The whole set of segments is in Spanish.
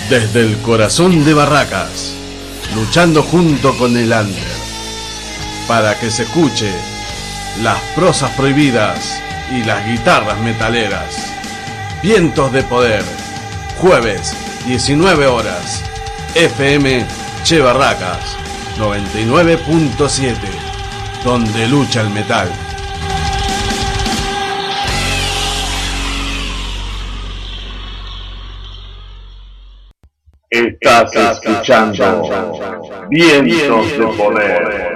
Desde el corazón de Barracas, luchando junto con el under, para que se escuche las prosas prohibidas y las guitarras metaleras. Vientos de Poder, jueves, 19 horas, FM Che Barracas, 99.7, donde lucha el metal. Estás escuchando Vientos de Poder.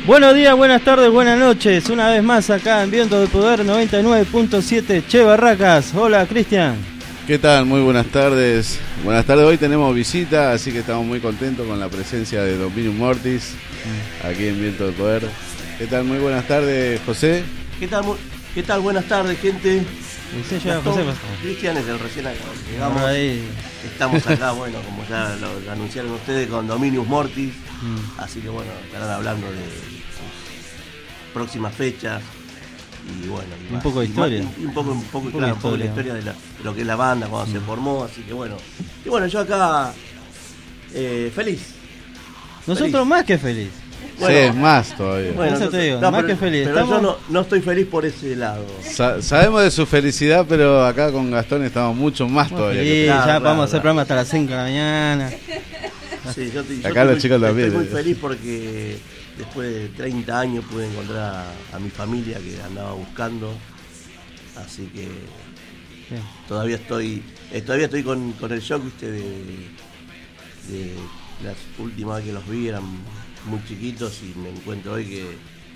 Buenos días, buenas tardes, buenas noches. Una vez más acá en Viento de Poder 99.7 Che Barracas. Hola, Cristian. ¿Qué tal? Muy buenas tardes. Buenas tardes, hoy tenemos visita, así que estamos muy contentos con la presencia de Dominium Mortis aquí en Viento de Poder. ¿Qué tal? Muy buenas tardes, José. ¿Qué tal? Buenas tardes, gente. Cristian es el recién acá. Llegamos, estamos acá, bueno, como ya lo anunciaron ustedes, con Dominium Mortis. Así que bueno, estarán hablando de sus próximas fechas. Y bueno, un poco de historia. Un poco de la historia de lo que es la banda cuando se formó. Así que bueno. Y bueno, yo acá feliz. Nosotros feliz. Más que feliz. Bueno, sí, más todavía. Bueno, eso te digo, más que feliz. Pero estamos... yo no estoy feliz por ese lado. Sabemos de su felicidad, pero acá con Gastón estamos mucho más todavía. Sí, ya vamos a hacer programa hasta las 5 de la mañana. Sí, acá los chicos también. Estoy muy feliz porque después de 30 años pude encontrar a mi familia que andaba buscando. Así que bien. Todavía estoy con el shock, ¿viste? de las últimas que los vi eran muy chiquitos y me encuentro hoy que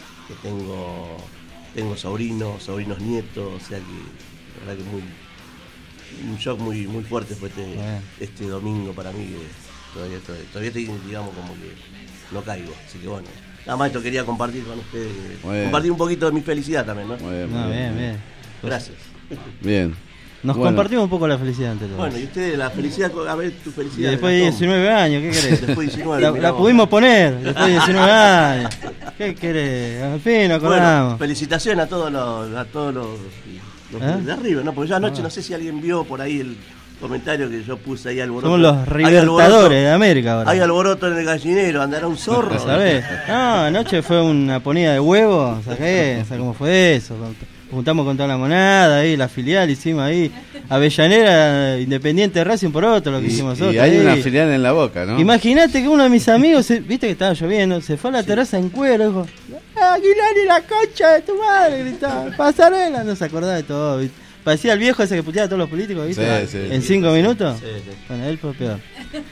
tengo sobrinos nietos, o sea que la verdad que un shock muy fuerte fue este domingo para mí, que todavía estoy, digamos, como que no caigo, así que bueno, nada más esto quería compartir con ustedes, compartir un poquito de mi felicidad también, ¿no? Bien. Gracias. Bien. Nos compartimos un poco la felicidad entre todos. Bueno, y ustedes, la felicidad, a ver tu felicidad. Y después de 19 años, ¿qué querés? Después de 19, la pudimos poner, después de 19 años. ¿Qué querés? Al fin nos acordamos. Bueno, felicitaciones a todos los de arriba, ¿no? Porque yo anoche no sé si alguien vio por ahí el comentario que yo puse ahí alboroto. Somos los libertadores de América ahora. Hay alboroto en el gallinero, andará un zorro. ¿Sabés? No, anoche fue una ponida de huevos, ¿sabés cómo fue eso? Juntamos con toda la monada ahí, la filial hicimos ahí, Avellanera, Independiente Racing por otro, lo que hicimos nosotros. Y hay ahí. una filial en la Boca, ¿no? Imagínate que uno de mis amigos, viste que estaba lloviendo, se fue a la terraza en cuero, dijo, Aguilar y la concha de tu madre, gritaba, pasarela, no se acordaba de todo, ¿viste? Parecía el viejo ese que puteaba a todos los políticos, ¿viste? Sí, en 5 minutos. Sí. Bueno, él fue peor.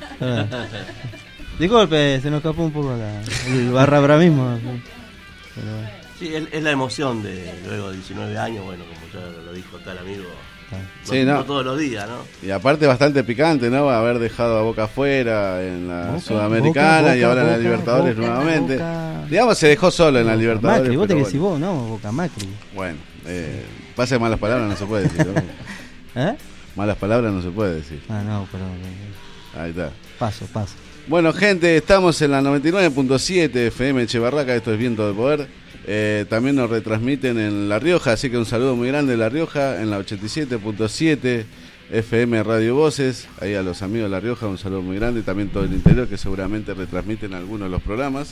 Disculpe, se nos escapó un poco el barrabramismo. Pero... Sí, es la emoción de luego de 19 años, bueno, como ya lo dijo tal amigo, no todos los días, ¿no? Y aparte bastante picante, ¿no? Haber dejado a Boca afuera en la Sudamericana y ahora en la Libertadores nuevamente. Digamos, se dejó solo en la Libertadores. Macri, vos te decís vos, ¿no? Boca Macri. Bueno, pasa de malas palabras no se puede decir, ¿no? Malas palabras no se puede decir. No, pero... Ahí está. Paso. Bueno, gente, estamos en la 99.7 FM Che Barraca, esto es Viento de Poder. También nos retransmiten en La Rioja, así que un saludo muy grande de La Rioja, en la 87.7 FM Radio Voces, ahí a los amigos de La Rioja, un saludo muy grande, también todo el interior que seguramente retransmiten algunos de los programas.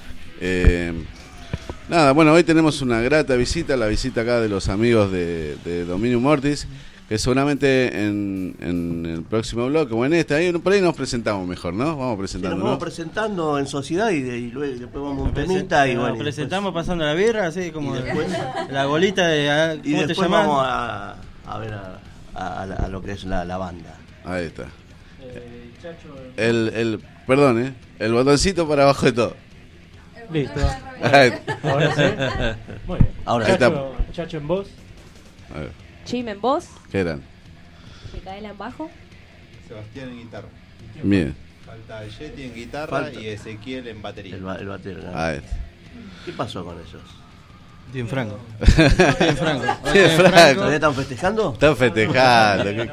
Bueno, hoy tenemos una grata visita, la visita acá de los amigos de Dominium Mortis, que seguramente en el próximo bloque o en por ahí nos presentamos mejor, ¿no? Vamos presentando. Nos vamos presentando en sociedad y luego después vamos a un temita y bueno. Presentamos después, pasando la birra, así como después, la bolita de ¿cómo y te llamas? Vamos a ver a lo que es la banda. Ahí está. Perdón, el botoncito para abajo de todo. Listo. Ahora sí. Muy bien. Ahora Chacho en voz. A ver. Chim en voz. ¿Qué eran? Micaela en bajo. Sebastián en guitarra. Bien. Falta Yeti en guitarra y Ezequiel en batería. El batero. ¿Qué pasó con ellos? Bien franco. ¿Todavía están festejando? Están festejando, ¿qué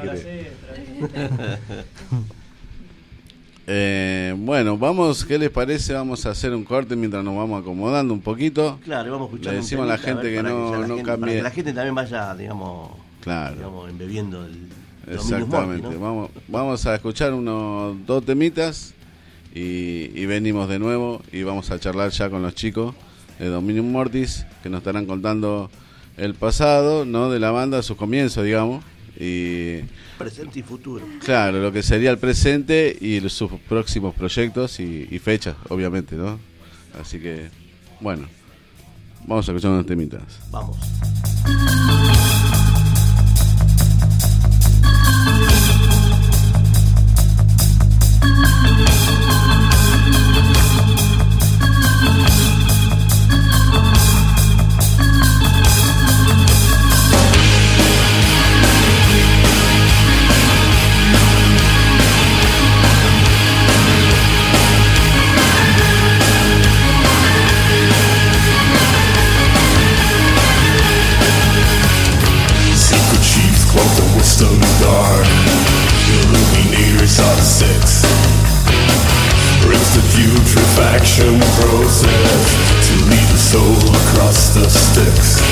querés? Bueno, ¿qué les parece? Vamos a hacer un corte mientras nos vamos acomodando un poquito. Claro, vamos a escuchar. Le decimos a la gente que no cambie. Para que la gente también vaya, digamos embebiendo el exactamente. Morty, ¿no? Vamos a escuchar unos 2 temitas y venimos de nuevo y vamos a charlar ya con los chicos de Dominium Mortis que nos estarán contando el pasado, ¿no? De la banda, sus comienzos, digamos. Y presente y futuro. Claro, lo que sería el presente y sus próximos proyectos y fechas, obviamente, ¿no? Así que, bueno, vamos a escuchar unas temitas. Vamos. so dark. Illuminators are six. It's the putrefaction process to lead the soul across the sticks.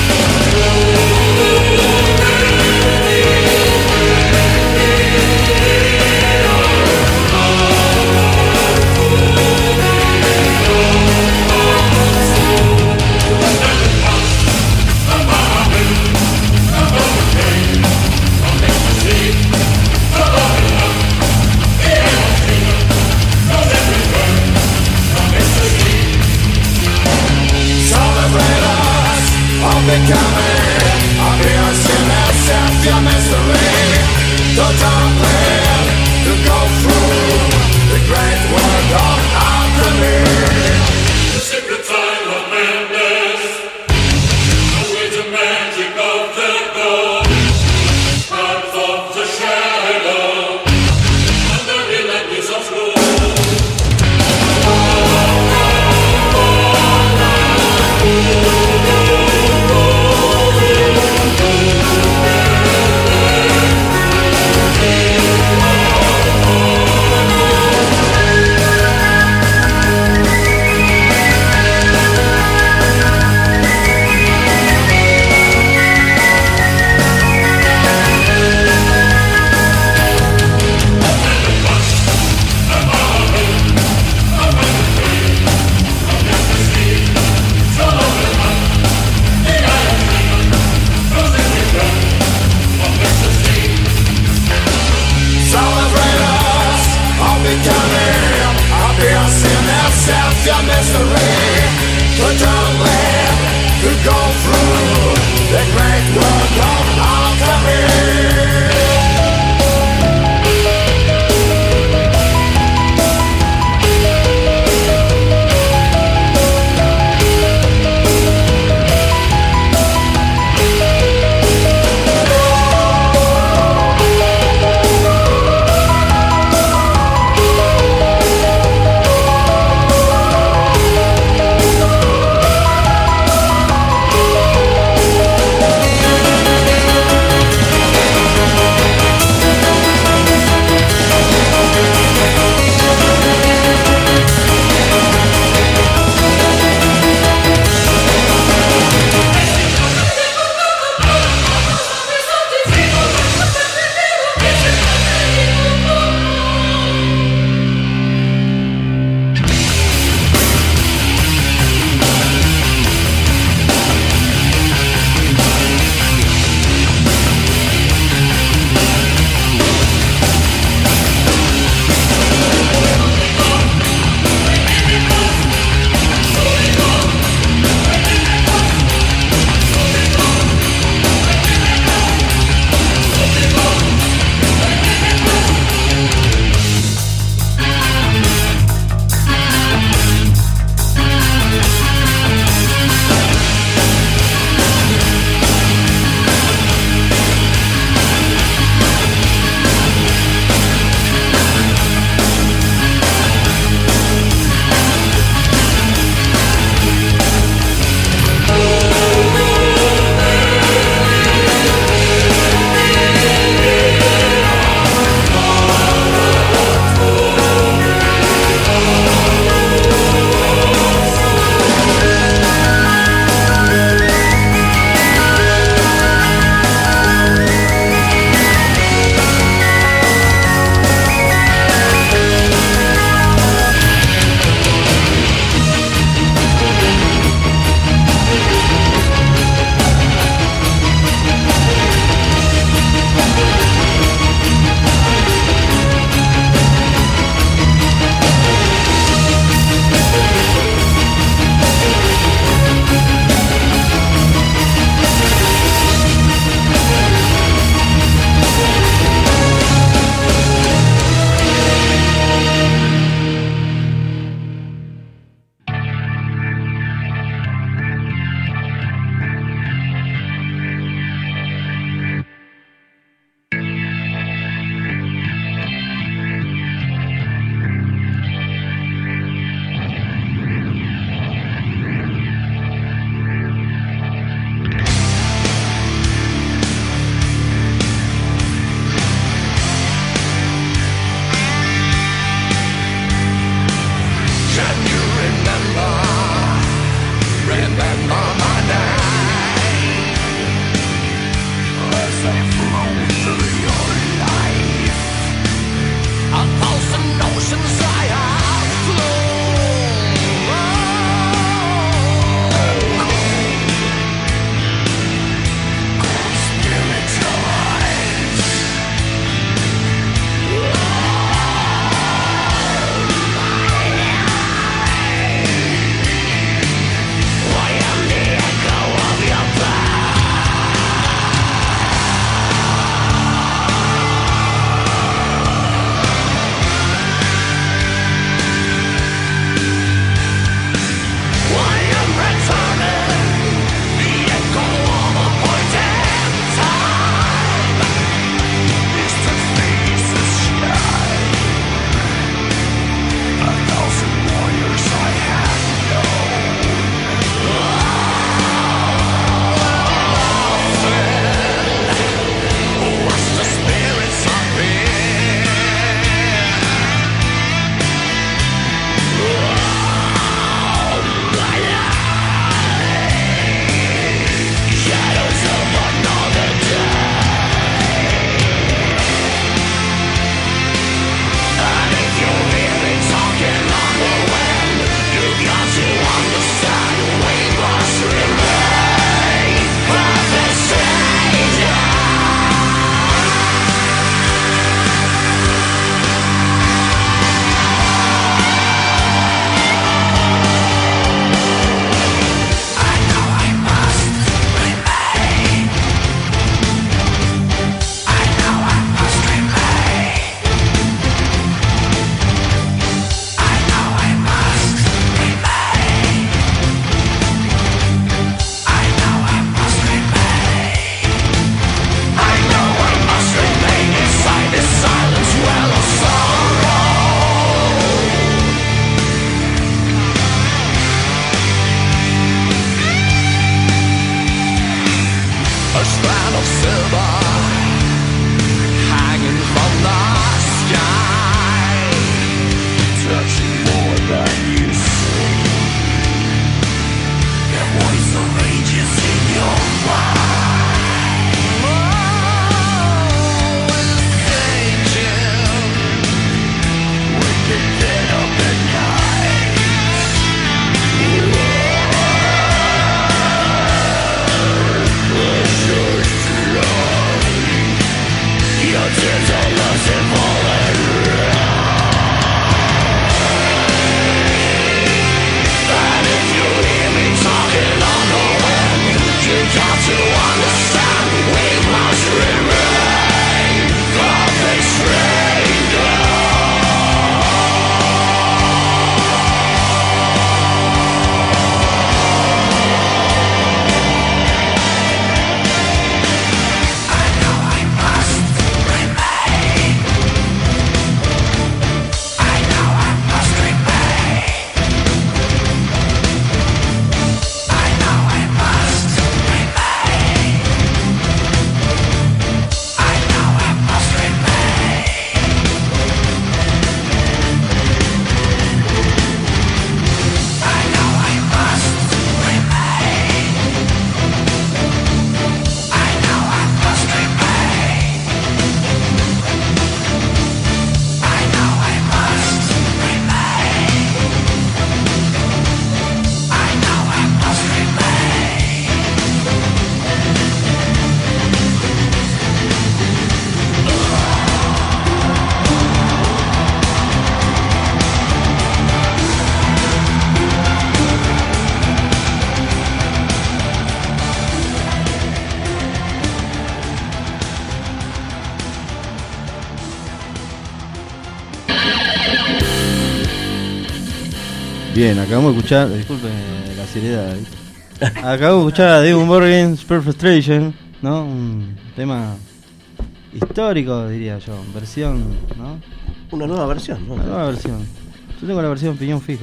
Bien, acabamos de escuchar, disculpen la seriedad, acabamos de escuchar a Dimmu Borgir, Spare Frustration, ¿no? Un tema histórico, diría yo, versión, ¿no? Una nueva versión, ¿no? Una nueva versión. Yo tengo la versión piñón fijo.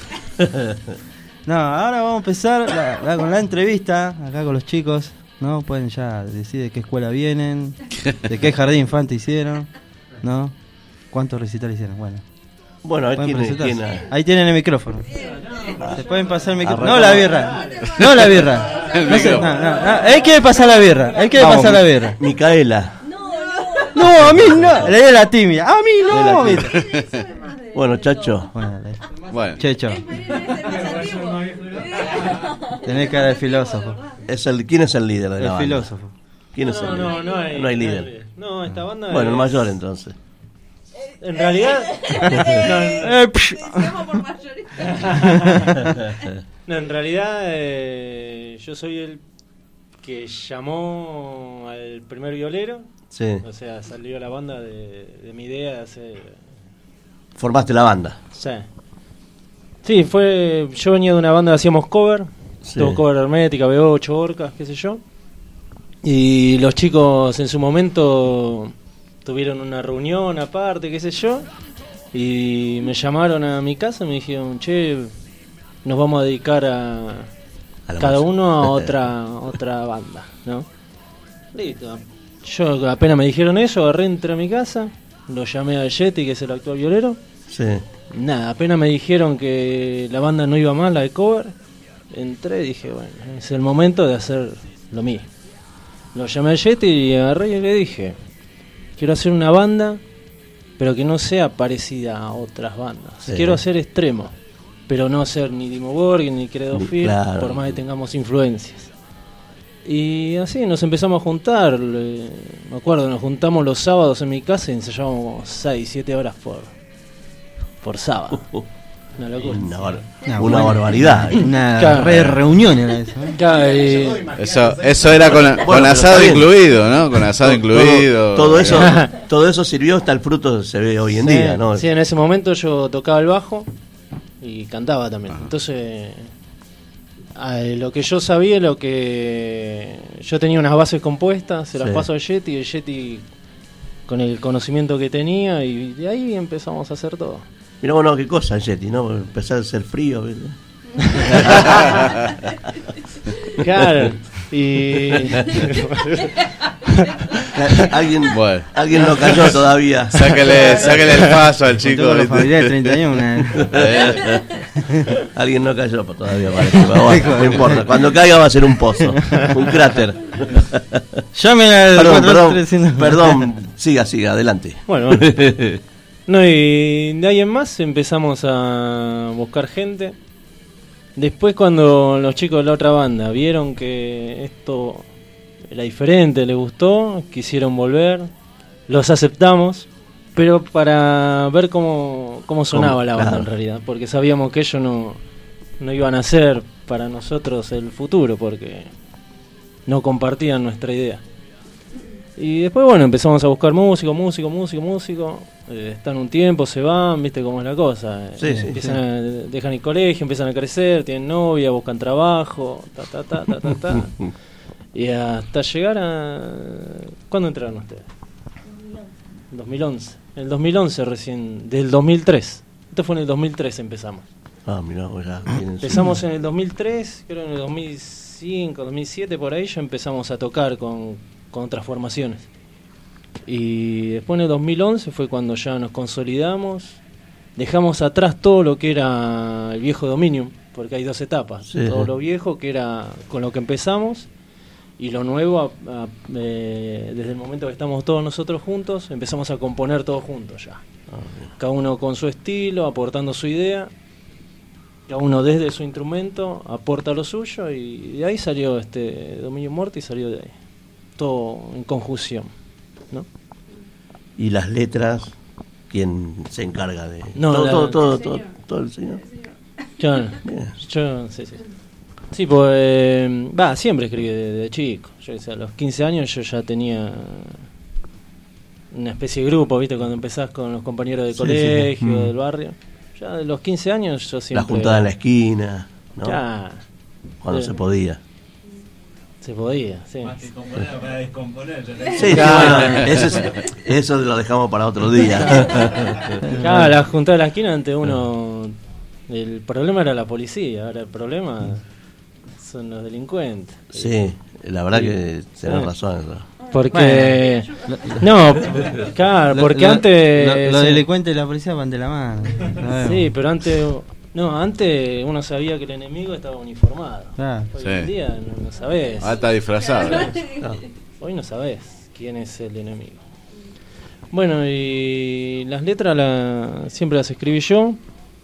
No, ahora vamos a empezar con la entrevista, acá con los chicos, ¿no? Pueden ya decir de qué escuela vienen, de qué jardín infante hicieron, ¿no? ¿Cuántos recitales hicieron? Bueno, ahí tienen el micrófono. Se pueden pasar el micrófono. No la birra. No la birra. No. Él quiere pasar la birra. Pasar la birra. Micaela. No, a mí no. Le di la tímida. A mí no. Bueno, Chacho. Bueno. Checho. Tenés cara de filósofo. ¿Quién es el líder de la banda? El filósofo. ¿Quién es el líder? No hay líder. No, esta banda Bueno, el mayor entonces. En realidad en realidad yo soy el que llamó al primer violero. Sí. O sea, salió la banda de mi idea de hacer... ¿Formaste la banda? Sí, yo venía de una banda que hacíamos cover. Sí. Todo cover hermética, B8, Orcas, qué sé yo. Y los chicos en su momento tuvieron una reunión aparte, qué sé yo, y me llamaron a mi casa y me dijeron, che, nos vamos a dedicar a cada uno a otra banda, ¿no? Listo. Yo apenas me dijeron eso, agarré, entré a mi casa, lo llamé a Yeti, que es el actual violero. Sí. Nada, apenas me dijeron que la banda no iba mal, la de cover, entré y dije, bueno, es el momento de hacer lo mío. Lo llamé a Yeti y agarré y le dije, quiero hacer una banda, pero que no sea parecida a otras bandas. Sí. Quiero hacer extremo, pero no ser ni Dimmu Borgir ni Credo Fear, claro, por más que tengamos influencias. Y así nos empezamos a juntar. Me acuerdo, nos juntamos los sábados en mi casa y ensayábamos 6-7 horas por sábado. Una locura. Una barbaridad. Una reunión era eso. Eso era con asado incluido, ¿no? Con asado incluido. Todo eso sirvió, hasta el fruto se ve hoy en día, ¿no? Sí, en ese momento yo tocaba el bajo y cantaba también. Entonces, lo que yo sabía, yo tenía unas bases compuestas, se las paso a Yeti, y el Yeti con el conocimiento que tenía, y de ahí empezamos a hacer todo. Mirá, bueno, qué cosa, Yeti, ¿no? Empezar a ser frío, ¿verdad? Claro, y... Alguien no cayó todavía. Sáquele el paso al chico. Con los familiares de 31. Alguien no cayó todavía, parece. Bueno, no importa. Cuando caiga va a ser un pozo, un cráter. Llamen al Perdón, siga, adelante. Bueno. No, y de ahí en más empezamos a buscar gente. Después, cuando los chicos de la otra banda vieron que esto era diferente, les gustó, quisieron volver. los aceptamos, pero para ver cómo sonaba la banda, claro, en realidad, porque sabíamos que ellos no iban a ser para nosotros el futuro, porque no compartían nuestra idea. Y después, bueno, empezamos a buscar músicos. Están un tiempo, se van, viste cómo es la cosa. Sí, Dejan el colegio, empiezan a crecer, tienen novia, buscan trabajo, ta. Y hasta llegar a... ¿Cuándo entraron ustedes? 2011. En el 2011 recién, del 2003. Esto fue en el 2003 empezamos. Ah, mirá, ya empezamos en el 2003, creo en el 2005, 2007, por ahí ya empezamos a tocar con otras formaciones. Y después en el 2011 fue cuando ya nos consolidamos, dejamos atrás todo lo que era el viejo Dominium, porque hay dos etapas, todo lo viejo que era con lo que empezamos, y lo nuevo desde el momento que estamos todos nosotros juntos, empezamos a componer todos juntos ya, cada uno con su estilo, aportando su idea, cada uno desde su instrumento aporta lo suyo, y de ahí salió Dominium Mortis, salió de ahí todo en conjunción, ¿no? Y las letras, ¿quién se encarga de...? No, todo el señor. Yo sí. Sí, pues siempre escribí de chico. Yo, a los 15 años yo ya tenía una especie de grupo, ¿viste? Cuando empezás con los compañeros de colegio, del barrio. Ya de los 15 años yo siempre... La juntada en la esquina, ¿no? Ya. Cuando se podía. Se podía, sí. Más que componer para descomponer. Sí, bueno, eso lo dejamos para otro día. Claro, la juntada de la esquina ante uno... El problema era la policía, ahora el problema son los delincuentes. Sí, la verdad que tenés razón. Porque... No, claro, porque antes... Los delincuentes y la policía van de la mano. Sí, pero antes... No, antes uno sabía que el enemigo estaba uniformado. Hoy en día no sabés. Ah, está disfrazado. No, hoy no sabés quién es el enemigo. Bueno, y las letras siempre las escribí yo.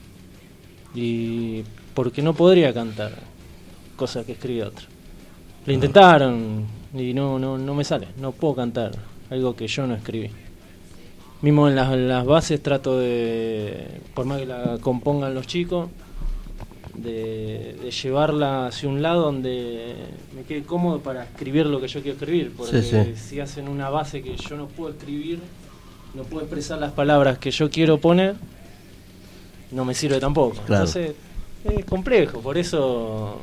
Y porque no podría cantar cosas que escribí otro. Lo intentaron y no me sale. No puedo cantar algo que yo no escribí. Mismo en las bases trato de, por más que la compongan los chicos, de llevarla hacia un lado donde me quede cómodo para escribir lo que yo quiero escribir. Porque si hacen una base que yo no puedo escribir, no puedo expresar las palabras que yo quiero poner, no me sirve tampoco. Claro. Entonces es complejo, por eso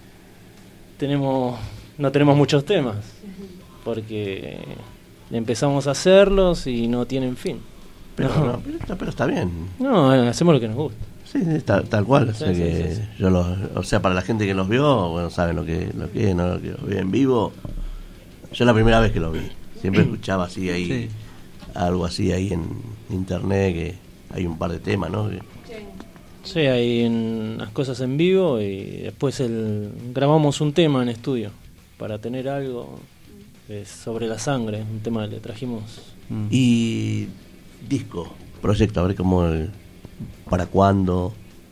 no tenemos muchos temas, porque empezamos a hacerlos y no tienen fin. Pero está bien. No, hacemos lo que nos gusta. Sí, tal cual. O sea, para la gente que los vio, bueno, saben lo que es, ¿no? Que lo vi en vivo. Yo la primera vez que lo vi, siempre escuchaba así ahí, algo así ahí en internet, que hay un par de temas, ¿no? Sí, hay unas cosas en vivo y después grabamos un tema en estudio para tener algo sobre la sangre, un tema que le trajimos. Y disco, proyecto, a ver cómo para cuándo.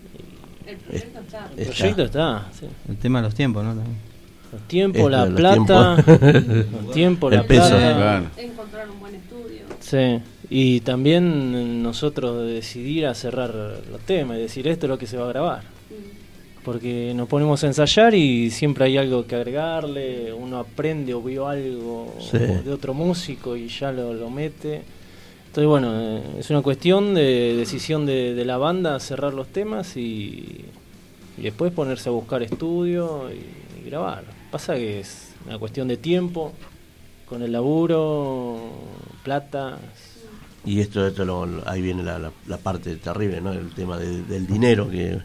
El proyecto está, sí. El tema de los tiempos, ¿no? También. Los tiempos, la plata, los tiempos, la plata. Encontrar un buen estudio. Sí, y también nosotros decidir a cerrar los temas y decir esto es lo que se va a grabar. Porque nos ponemos a ensayar y siempre hay algo que agregarle, uno aprende o vio algo de otro músico y ya lo mete. Entonces bueno, es una cuestión de decisión de la banda cerrar los temas y después ponerse a buscar estudio y grabar. Pasa que es una cuestión de tiempo, con el laburo, plata. Y esto ahí viene la parte terrible, ¿no? El tema del dinero, que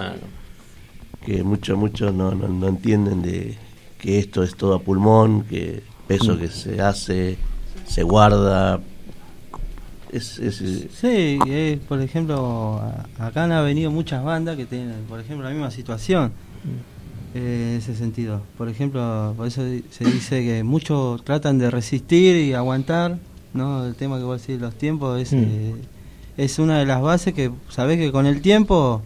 muchos no entienden de que esto es todo a pulmón, que peso que se hace, se guarda. Sí, por ejemplo, acá han venido muchas bandas que tienen, por ejemplo, la misma situación. En ese sentido, por ejemplo, por eso se dice que muchos tratan de resistir y aguantar, ¿no? El tema que vos decís, los tiempos, es una de las bases que sabés que con el tiempo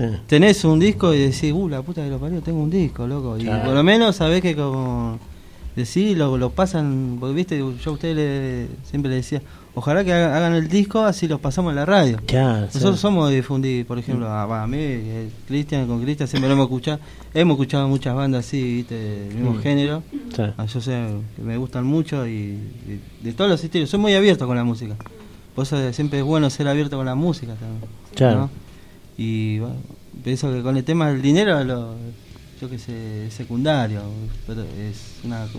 tenés un disco y decís, la puta que lo parió, tengo un disco, loco. Y por lo menos sabés que como sí, lo pasan, porque viste, yo a ustedes siempre les decía, ojalá que hagan el disco, así los pasamos en la radio. Claro, Nosotros somos de difundir, por ejemplo, a mí, con Cristian siempre lo hemos escuchado muchas bandas así, viste, del mismo género. Sí. Yo sé que me gustan mucho y de todos los estilos, soy muy abierto con la música. Por eso siempre es bueno ser abierto con la música también. Claro. ¿no? Y bueno, pienso que con el tema del dinero, yo que sé, es secundario, pero es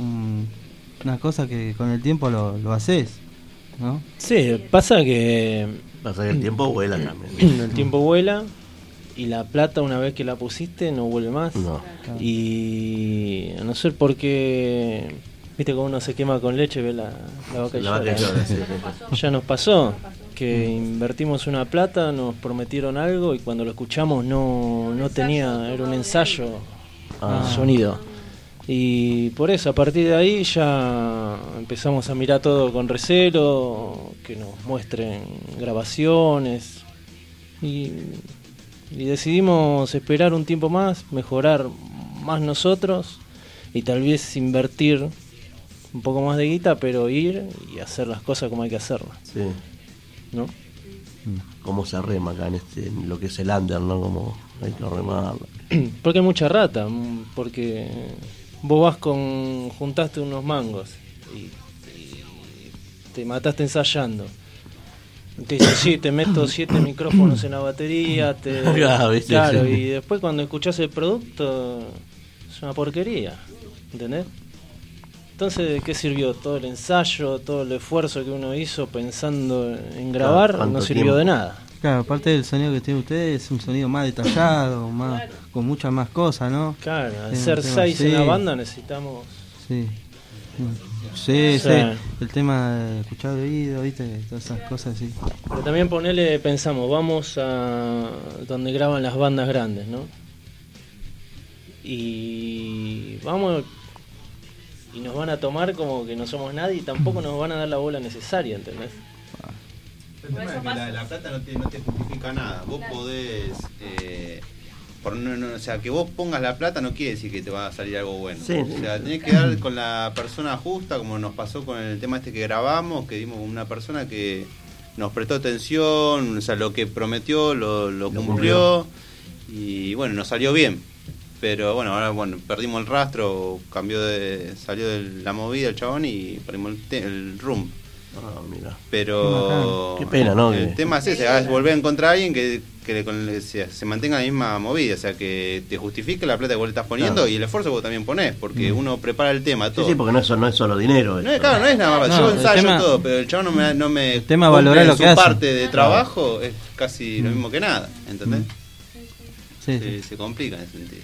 una cosa que con el tiempo lo haces, ¿no? Sí, pasa que el tiempo vuela también. el tiempo vuela y la plata una vez que la pusiste no vuelve más. No. Y a no ser porque, viste, como uno se quema con leche, ve la vaca y llora. Ya nos pasó que invertimos una plata, nos prometieron algo y cuando lo escuchamos no tenía, era un ensayo sonido. Y por eso a partir de ahí ya empezamos a mirar todo con recelo, que nos muestren grabaciones y decidimos esperar un tiempo más, mejorar más nosotros y tal vez invertir un poco más de guita, pero ir y hacer las cosas como hay que hacerlas. Sí. ¿No? Cómo se rema acá en lo que es el under, ¿no? Como hay que remar. Porque hay mucha rata, porque vos juntaste unos mangos y te mataste ensayando. Te dice, sí, te meto 7 micrófonos en la batería, claro, y después cuando escuchás el producto es una porquería, ¿entendés? Entonces, ¿de qué sirvió todo el ensayo, todo el esfuerzo que uno hizo pensando en grabar? Claro, no sirvió tiempo de nada. Claro, aparte del sonido que tiene ustedes, es un sonido más detallado, más con muchas más cosas, ¿no? Claro, al ser 6 en la banda necesitamos... Sí. Sí, el tema de escuchar de oído, ¿viste? Todas esas cosas así. Pero también pensamos, vamos a donde graban las bandas grandes, ¿no? Y vamos... Y nos van a tomar como que no somos nadie y tampoco nos van a dar la bola necesaria, ¿entendés? El tema es que la plata no te justifica nada. Vos podés... o sea, que vos pongas la plata no quiere decir que te va a salir algo bueno. Sí. O sea, tenés que dar con la persona justa, como nos pasó con el tema que grabamos, que dimos con una persona que nos prestó atención, o sea, lo que prometió lo cumplió y bueno, nos salió bien. Pero bueno, ahora perdimos el rastro, salió de la movida el chabón y perdimos el rumbo. Mira. Pero qué pena, ¿no? El tema es ese, es volver a encontrar a alguien que se mantenga la misma movida, o sea, que te justifique la plata que vos le estás poniendo y el esfuerzo que vos también ponés, porque uno prepara el tema todo. Sí, porque no es solo dinero. No es nada más, yo ensayo todo, pero el chabón no me el tema valorar lo que hace. Su parte de trabajo es casi lo mismo que nada, ¿entendés? Sí. Se complica en ese sentido.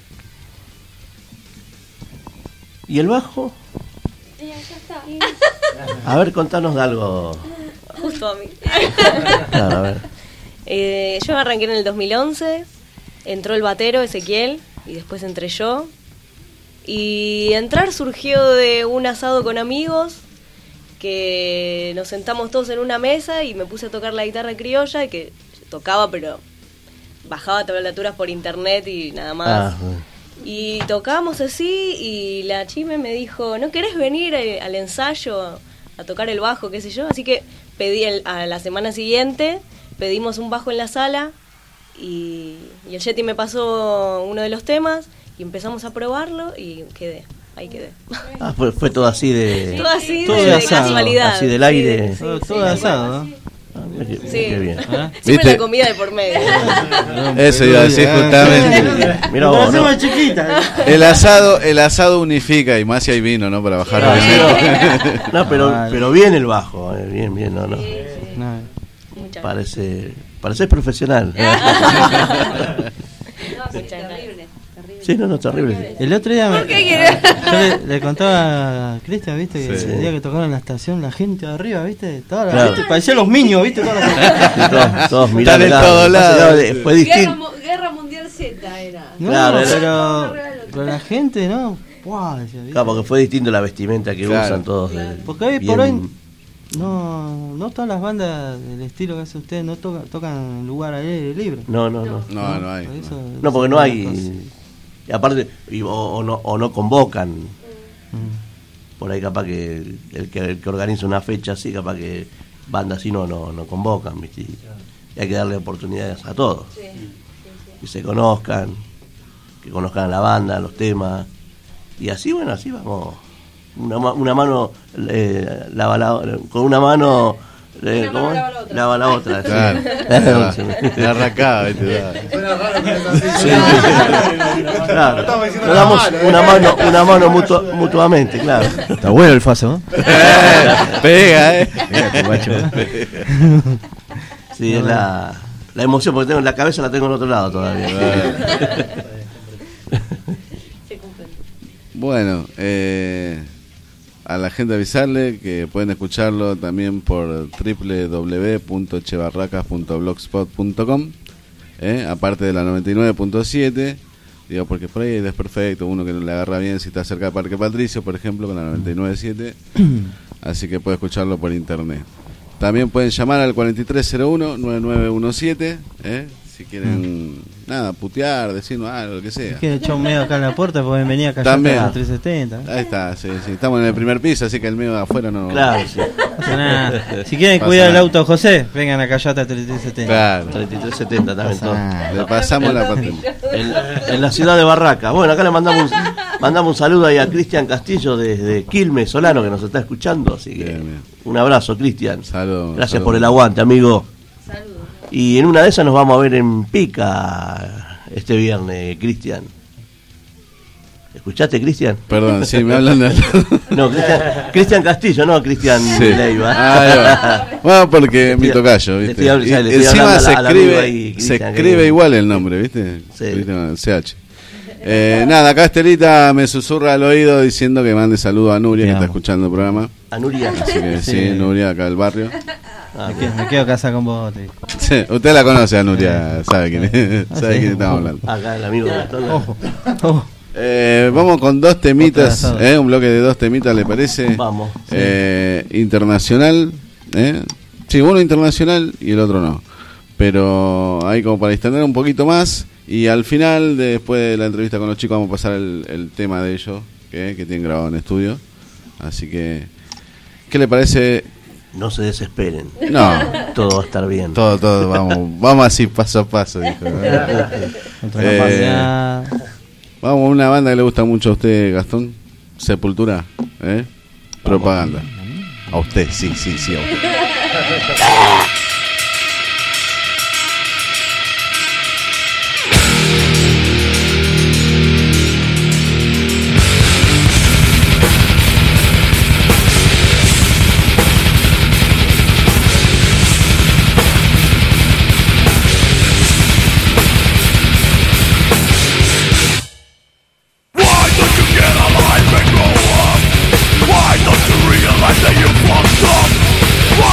¿Y el bajo? Ya está. A ver, contanos de algo. Justo a mí. Claro, a ver. Yo arranqué en el 2011, entró el batero Ezequiel y después entré yo. Y entrar surgió de un asado con amigos, que nos sentamos todos en una mesa y me puse a tocar la guitarra criolla, que tocaba pero bajaba tablaturas por internet y nada más. Y tocábamos así y la Chime me dijo, ¿no querés venir al ensayo a tocar el bajo, qué sé yo? Así que pedí a la semana siguiente, pedimos un bajo en la sala y el Yeti me pasó uno de los temas y empezamos a probarlo y ahí quedé. Fue todo así de... Todo así todo de asado, casualidad. Así del aire. Sí, todo asado, ¿no? Qué bien. Siempre la comida de por medio. Eso iba a decir justamente. Mira vos, ¿no? chiquita. El asado unifica y más si hay vino, ¿no? Para bajar No, pero bien el bajo, bien, no. Muchas Pareces profesional. terrible. Sí, no, terrible. El otro día ¿Por qué yo le contaba a Cristian, ¿viste? Que Sí. el día que tocaron en la estación, la gente de arriba, ¿viste? Claro. ¿Viste? Parecían los niños, ¿viste? Todos mirando. Están en todos lados. Fue distinto. Guerra Mundial Z era. No, Claro, pero la gente, ¿no? Buah, decía, ¿viste? Claro, porque fue distinto la vestimenta que Claro. usan todos. Porque hoy bien. por hoy no todas las bandas del estilo que hace usted no tocan en lugar al aire libre. No. No hay. Por eso- No, porque no cosa. hay. Y aparte, o no convocan. por ahí capaz que el que organiza una fecha así, capaz que bandas así no convocan, ¿viste? Y hay que darle oportunidades a todos. Que se conozcan, que conozcan a la banda, los temas. Y así, bueno, así vamos. Una mano con una mano lava la otra. Claro. Sí. Te arrancaba, ¿viste? Claro. Nos damos una mano mutuamente, claro. Está bueno el faso, ¿no? Pega, Mira, guacho. Sí, es la emoción, porque la cabeza la tengo en otro lado todavía. Bueno, a la gente avisarle que pueden escucharlo también por www.chebarracas.blogspot.com, aparte de la 99.7, digo, porque por ahí es desperfecto, uno que no le agarra bien si está cerca de Parque Patricio, por ejemplo, con la 99.7, así que puede escucharlo por internet. También pueden llamar al 4301-9917, si quieren, nada, putear, decirnos algo, lo que sea. Quieren echar un medio acá en la puerta, pueden venir a callar También. a 370. Ahí está, sí, estamos en el primer piso, así que el medio de afuera no... Claro, sí. No pasa nada. Si quieren Pasa cuidar el nada. auto José, vengan a Callata a 3370. Claro. 3370 también todo. Le pasamos la patente. En la ciudad de Barraca. Bueno, acá le mandamos un saludo ahí a Cristian Castillo desde Quilmes, Solano, que nos está escuchando. Así que Bien. un abrazo, Cristian. Saludos. Gracias por el aguante, amigo. Y en una de esas nos vamos a ver en Pica este viernes, Cristian. ¿Escuchaste, Cristian? Perdón, sí, me hablan de... No, Cristian Castillo, no Cristian Sí. Leiva. Ahí va. Bueno, porque mi tocayo, Le ¿viste? estoy hablando Encima se al amigo escribe, ahí, se Cristian, escribe que- igual el nombre, ¿viste? Sí. ¿Viste? Con el CH. Nada, acá Estelita me susurra al oído diciendo que mande saludo a Nuria, que está escuchando el programa. A Nuria. Así que sí, Sí. Nuria, acá del barrio. Me quedo casada con vos, te digo. Sí, usted la conoce a Nuria, sabe quién es, sabe sí. quién estamos hablando. Acá el amigo Gastón. Ojo. Vamos con dos temitas, Otra asado. un bloque de dos temitas, ¿le parece? Vamos. Internacional, sí, uno internacional y el otro no. Pero ahí como para distender un poquito más. Y al final, después de la entrevista con los chicos, vamos a pasar el tema de ellos que tienen grabado en estudio. Así que, ¿qué le parece? No se desesperen. No. Todo va a estar bien. Todo, vamos así paso a paso, dijo. Otra capacidad. Vamos a una banda que le gusta mucho a usted, Gastón. Sepultura, propaganda. A usted, sí, a usted. Why don't you get alive and grow up? Why don't you realize that you fucked up? Why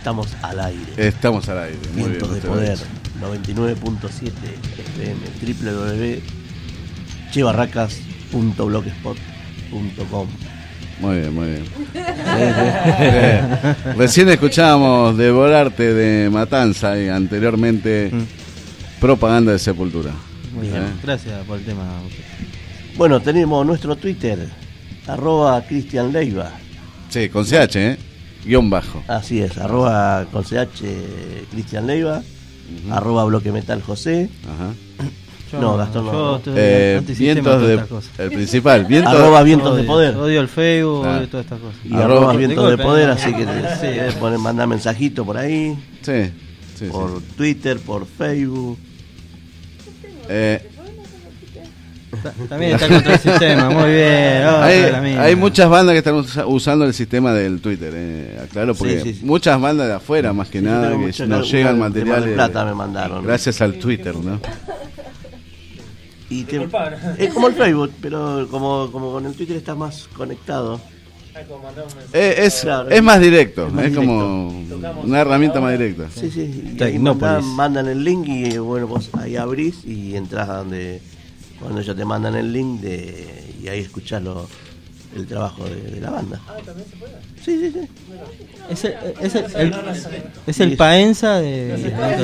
Estamos al aire. Estamos al aire. Muy Vientos bien, de ustedes. Poder, 99.7 FM, www.chebarracas.blogspot.com. Muy bien, muy bien. Recién escuchábamos Devorarte de Matanza y anteriormente Propaganda de Sepultura. Muy bien, gracias por el tema. Bueno, tenemos nuestro Twitter, @Cristian Leiva. Sí, con CH, guión bajo. Así es, con CH Cristian Leiva, Bloque Metal José. Ajá. No, Gastón no. Vientos de el principal, Vientos de Poder. Odio el Facebook, odio todas estas cosas. Y Vientos de Poder, así que mandar mensajito por ahí. Sí, por Twitter, por Facebook. También está contra el sistema, muy bien. Hay muchas bandas que están usando el sistema del Twitter, aclaro, porque muchas bandas de afuera, más que nada, que nos llegan materiales. Plata me mandaron. Gracias al Twitter, ¿no? Y es como el Facebook, pero como con el Twitter estás más conectado. Es más directo, es como una herramienta más directa. Sí. Y ahí mandan el link y bueno, vos ahí abrís y entras a donde cuando ellos te mandan el link y ahí escuchás el trabajo de la banda. ¿También se puede? Sí. Es el Paenza de...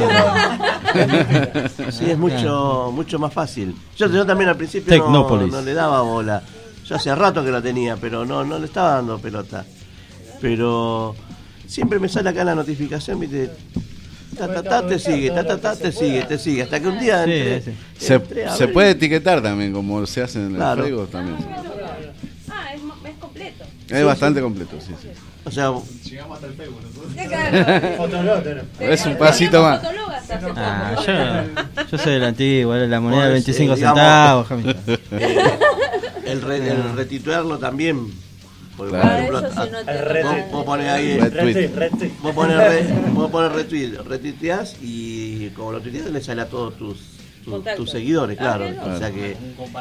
Sí, es mucho más fácil. Yo también al principio no le daba bola. Yo hacía rato que lo tenía, pero no le estaba dando pelota. Pero siempre me sale acá la notificación, ¿viste? Te sigue. Hasta que un día se puede etiquetar también, como se hace en el Facebook también. Es completo. Es bastante completo, sí. O sea, llegamos hasta el Facebook, es un pasito más. Yo soy del antiguo, la moneda de 25 centavos. El retituarlo también. Porque, Claro. por ejemplo, vos ponés ahí vos pones retuiteás y como lo tuiteás le sale a todos tus seguidores, claro. O sea que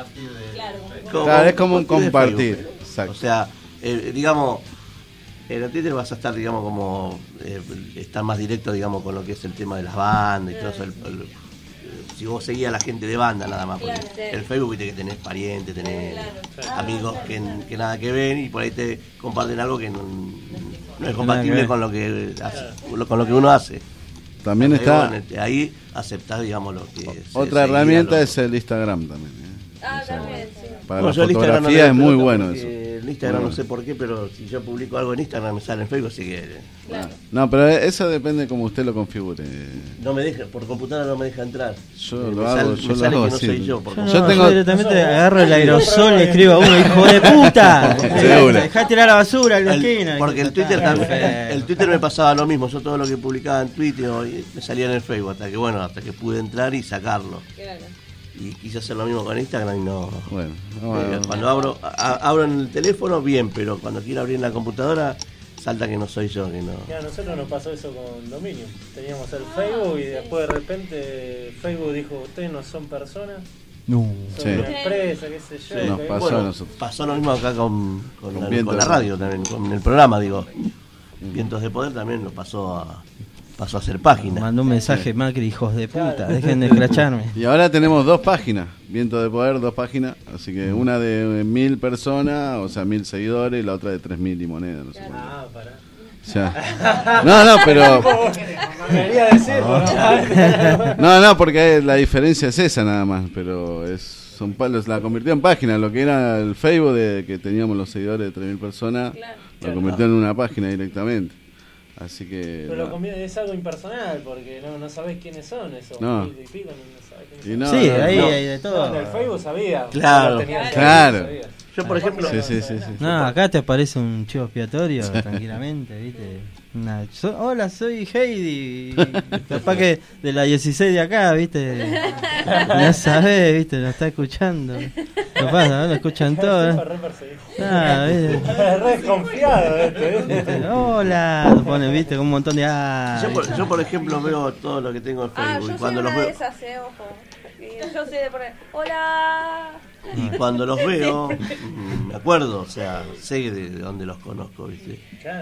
Claro, es como un compartir. Exacto. O sea, digamos, en el Twitter vas a estar, digamos, como estar más directo, digamos, con lo que es el tema de las bandas y todo eso. Si vos seguís a la gente de banda nada más, porque el Facebook viste que tenés parientes, tenés amigos que nada que ven y por ahí te comparten algo que no es compatible con lo que uno hace. También está. Bueno, ahí aceptás, digamos, lo que otra herramienta es el Instagram también. También, sí. Para la fotografía es muy bueno eso. El Instagram no sé por qué, pero si yo publico algo en Instagram me sale en Facebook, así que... No, pero eso depende como usted lo configure. No me deja, por computadora no me deja entrar. Yo lo hago que no así. soy yo. Yo directamente agarro el aerosol y escribo a uno, hijo de puta. Dejá tirar la basura en la esquina. Porque el Twitter también, el Twitter me pasaba lo mismo. Yo todo lo que publicaba en Twitter me salía en el Facebook, hasta que pude entrar y sacarlo. Claro. Y quise hacer lo mismo con Instagram y no. Bueno, cuando abro en el teléfono, bien, pero cuando quiero abrir en la computadora, salta que no soy yo, que no. A nosotros nos pasó eso con Dominion. Teníamos el Facebook y después de repente Facebook dijo: ustedes no son personas. No. Son una empresa, qué sé yo. Sí, nos pasó a nosotros. Pasó lo mismo acá con la radio también, con el programa, digo. Vientos de Poder también nos pasó a hacer páginas. Mandó un mensaje Macri, hijos de puta, dejen de escracharme. Y ahora tenemos 2 páginas, Viento de Poder, 2 páginas, así que una de 1000 personas, o sea 1000 seguidores, y la otra de 3000 y moneda, no sé. Pará. O sea, no, pero... Debería decir, No, porque la diferencia es esa nada más, pero son palos, la convirtió en página, lo que era el Facebook de que teníamos los seguidores de 3000 personas, lo convirtió en una página directamente. Así que. Pero es algo impersonal porque no sabés quiénes son esos. No. Y pico, no sabés quiénes Y son. no, sí, no, ahí no. hay de todo. En el Facebook sabía. Claro. Claro. Yo, por ejemplo. Sí. No, acá te aparece un chivo expiatorio tranquilamente, ¿viste? Hola, soy Heidi. Capaz que de la 16 de acá, ¿viste? No sabés, ¿viste? Lo está escuchando. ¿Qué pasa? Lo escuchan todos. Re desconfiado ¿viste? Hola. Lo ponen, ¿viste? Con un montón de. Yo, por ejemplo, veo todo lo que tengo en Facebook. Yo Y cuando soy los una veo. de esas, ojo. Y yo soy de poner, hola. Y cuando los veo, me acuerdo, o sea, sé de dónde los conozco, ¿viste? Claro.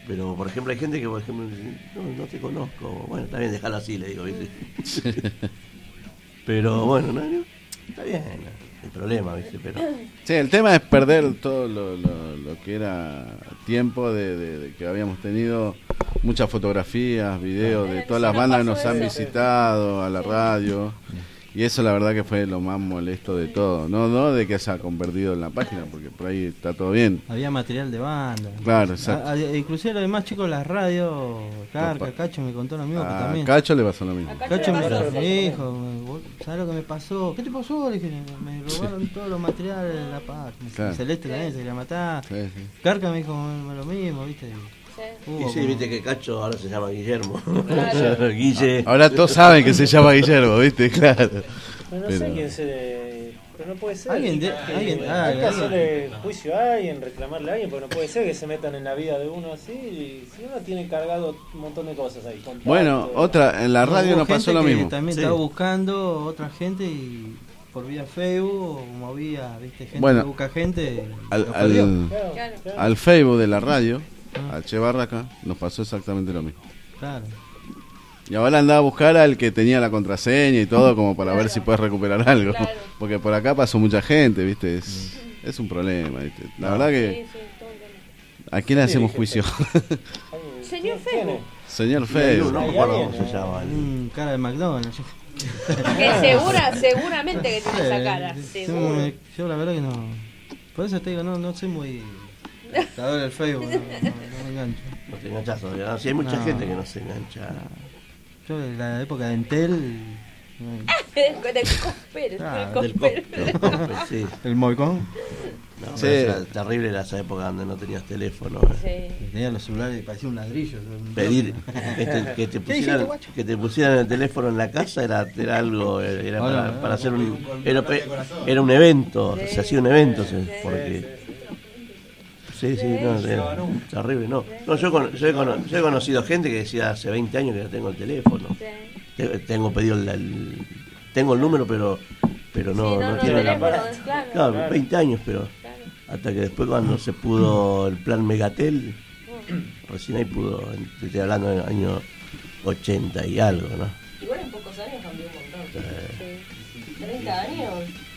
Pero, por ejemplo, hay gente que, por ejemplo, dice, no te conozco. Bueno, está bien, dejarlo así, le digo, ¿viste? Pero, bueno, no, está bien, no hay problema, ¿viste? Pero... Sí, el tema es perder todo lo que era tiempo de que habíamos tenido muchas fotografías, videos de todas las bandas que nos han visitado a la radio. Y eso la verdad que fue lo más molesto de todo. No de que se ha convertido en la página, porque por ahí está todo bien. Había material de banda. Claro, exacto. Inclusive los demás chicos de las radios, Cacho me contó lo mismo que también. Cacho le pasó lo mismo. Cacho me dijo, ¿sabes lo que me pasó? ¿Qué te pasó? Le dije, me robaron todos los materiales de la página. Claro. Celeste también se quería matar. Sí. Carca me dijo lo mismo, ¿viste? Y sí, viste que Cacho ahora se llama Guillermo. Claro. Guille. Ahora todos saben que se llama Guillermo, ¿viste? Claro. Pero no sé quién se... Pero no puede ser. Hay que hacerle juicio a alguien, reclamarle a alguien, porque no puede ser que se metan en la vida de uno así. Y si uno tiene cargado un montón de cosas ahí. Bueno, en la radio nos pasó lo mismo. También estaba buscando otra gente y... por vía Facebook, movía, viste, gente bueno, que busca gente. Al Facebook de la radio, a Che Barraca, nos pasó exactamente lo mismo. Claro. Y ahora andaba a buscar al que tenía la contraseña y todo, como para ver si puedes recuperar algo. Claro. Porque por acá pasó mucha gente, viste, es un problema, viste. La verdad que... ¿A quién le hacemos juicio? Señor Facebook. Señor Facebook. No me acuerdo cómo se llama. Cara de McDonald's. Que seguramente que tiene esa cara. Seguro. Yo la verdad que no. Por eso te digo, no soy muy dictador del Facebook, no me engancho. No te enganchas todavía. No, si hay mucha gente que no se engancha. Yo en la época de Entel. Del Cospel, sí. El Moicón. No, sí. Era terrible esa época donde no tenías teléfono. Sí. Tenías los celulares y parecía un ladrillo. Pedir que te pusieran el teléfono en la casa era algo, para hacer era un evento, se hacía un evento, porque sí, no, era terrible, no. Yo he conocido gente que decía hace 20 años que no tengo el teléfono. Tengo pedido tengo el número, pero no tiene la parte. Claro, 20 años, pero hasta que después cuando se pudo el plan Megatel, recién ahí pudo, estoy hablando del año 80 y algo, ¿no? Igual en pocos años cambió un montón. Sí. 30 años.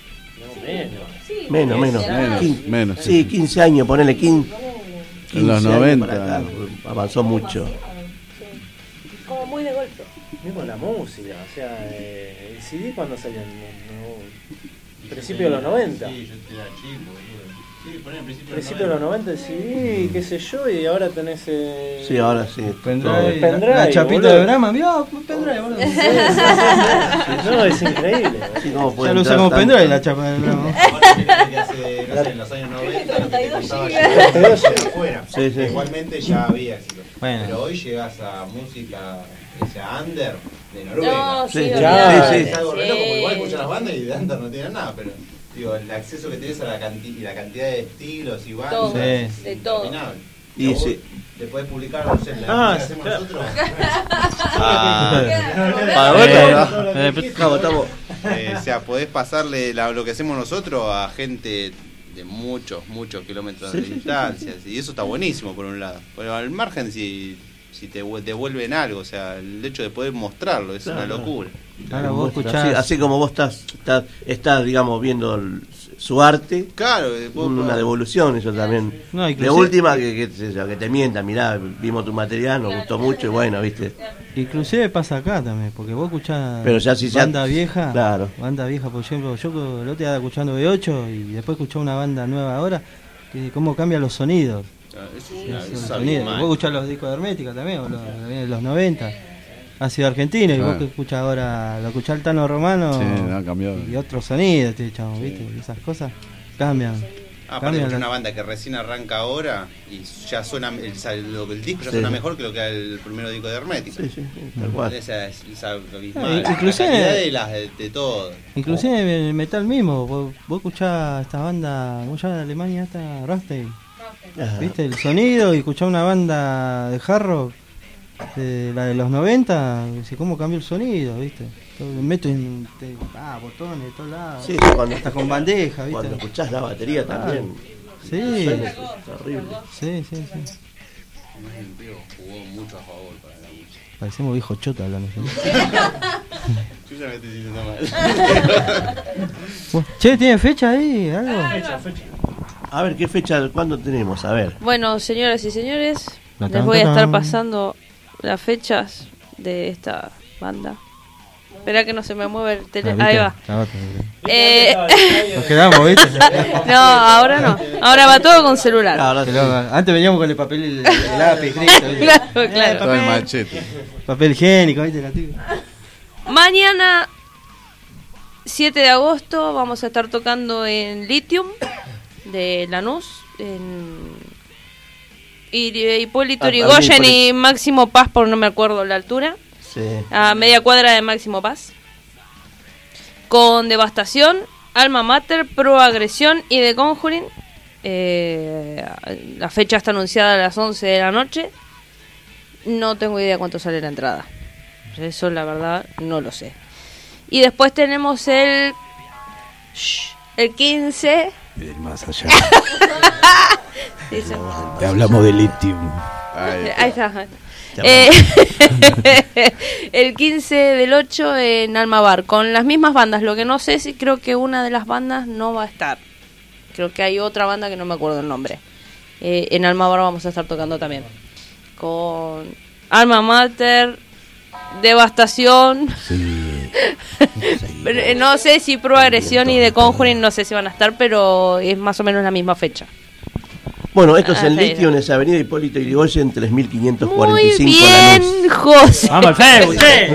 No, menos. Sí, 15 años, ponele 15. En los 90. Avanzó mucho. Como muy de golpe. Mismo la música, o sea, el CD cuando salió en principio de los 90. Sí, yo era chico, sí, ponía en principio de los 90 el CD, qué sé yo, y ahora tenés sí, ahora sí. Pendrive, la chapita de Brahma, vio, pendrive, boludo. No, es increíble. Sí, ya lo usamos pendrive la chapa de Brahma. En los años 90 afuera. Sí. Igualmente ya había éxito. Bueno. Pero hoy llegas a música que sea under de Noruega. No, sí. Es algo re loco, porque igual escuchas las bandas y de under no tienen nada, pero digo, el acceso que tenés a la cantidad de estilos y bandas todo, es de todo. interminable. Y sí. Te podés publicar, no sé, la que hacemos nosotros. O sea, podés pasarle lo que hacemos nosotros a gente de muchos kilómetros de distancia, y eso está buenísimo por un lado. Pero al margen si te devuelven algo, o sea, el hecho de poder mostrarlo es una locura. Ahora vos escuchás... así como vos estás digamos, viendo su arte, claro, una devolución, eso también. No, de última, que te mientan, mirá, vimos tu material, nos gustó mucho y bueno, viste. Inclusive pasa acá también, porque vos escuchás banda vieja, claro. Banda vieja, por ejemplo, yo el otro día estaba escuchando B8 y después escuché una banda nueva ahora, que cómo cambian los sonidos. Vos escuchás los discos de Hermética también, o de los 90. Ha sido argentino, y vos que escuchás ahora, lo escuchás el Tano Romano, y otro sonido, chabón, ¿viste? Y esas cosas cambian. Aparte es una banda que recién arranca ahora y ya suena el disco ya suena mejor que lo que era el primer disco de Hermética. Sí, tal cual. Esa inclusive de todo. Inclusive en el metal mismo, vos escuchás esta banda, ¿cómo se llama en Alemania esta? Rammstein. ¿Viste? El sonido, y escuchás una banda de hard rock, la de los 90, cómo cambió el sonido, ¿viste? Meto botones de todos lados, sí, hasta con bandeja, ¿viste? Cuando escuchás la batería también. Sí, es terrible. Sí. Jugó mucho a favor para la lucha. Parecemos viejo chota hablando. Yo ya me estoy sintiendo mal. Bueno, che, ¿tiene fecha ahí? ¿Algo? A ver, ¿qué fecha? ¿Cuándo tenemos? A ver. Bueno, señoras y señores, La les voy a estar tan. pasando las fechas de esta banda. Espera que no se me mueve el teléfono. Ahí va. Nos quedamos, ¿viste? No, ahora no. Ahora va todo con celular. Ahora sí. Antes veníamos con el papel, el lápiz, Cristo, ¿viste? Claro. Todo el machete. Papel higiénico, ¿viste? La tía. Mañana 7 de agosto vamos a estar tocando en Lithium de Lanús, Hipólito Yrigoyen y Máximo Paz, por no me acuerdo la altura, Sí. a media cuadra de Máximo Paz, con Devastación, Alma Mater, Pro Agresión y The Conjuring. La fecha está anunciada a las 11 de la noche. No tengo idea cuánto sale la entrada, eso la verdad no lo sé. Y después tenemos el 15. Del más allá. Dice. Te hablamos de Lithium. Ahí está. El 15 del 8 en Almabar, con las mismas bandas. Lo que no sé si creo que una de las bandas no va a estar. Creo que hay otra banda que no me acuerdo el nombre. En Almabar vamos a estar tocando también. Con Alma Mater, Devastación. Sí. Pero, no sé si Pro Agresión y The Conjuring no sé si van a estar, pero es más o menos la misma fecha. Bueno, esto es en Ahí Litio, en esa avenida Hipólito Yrigoyen, 3545 Muy Lanús. bien, José. Vamos al Facebook, che.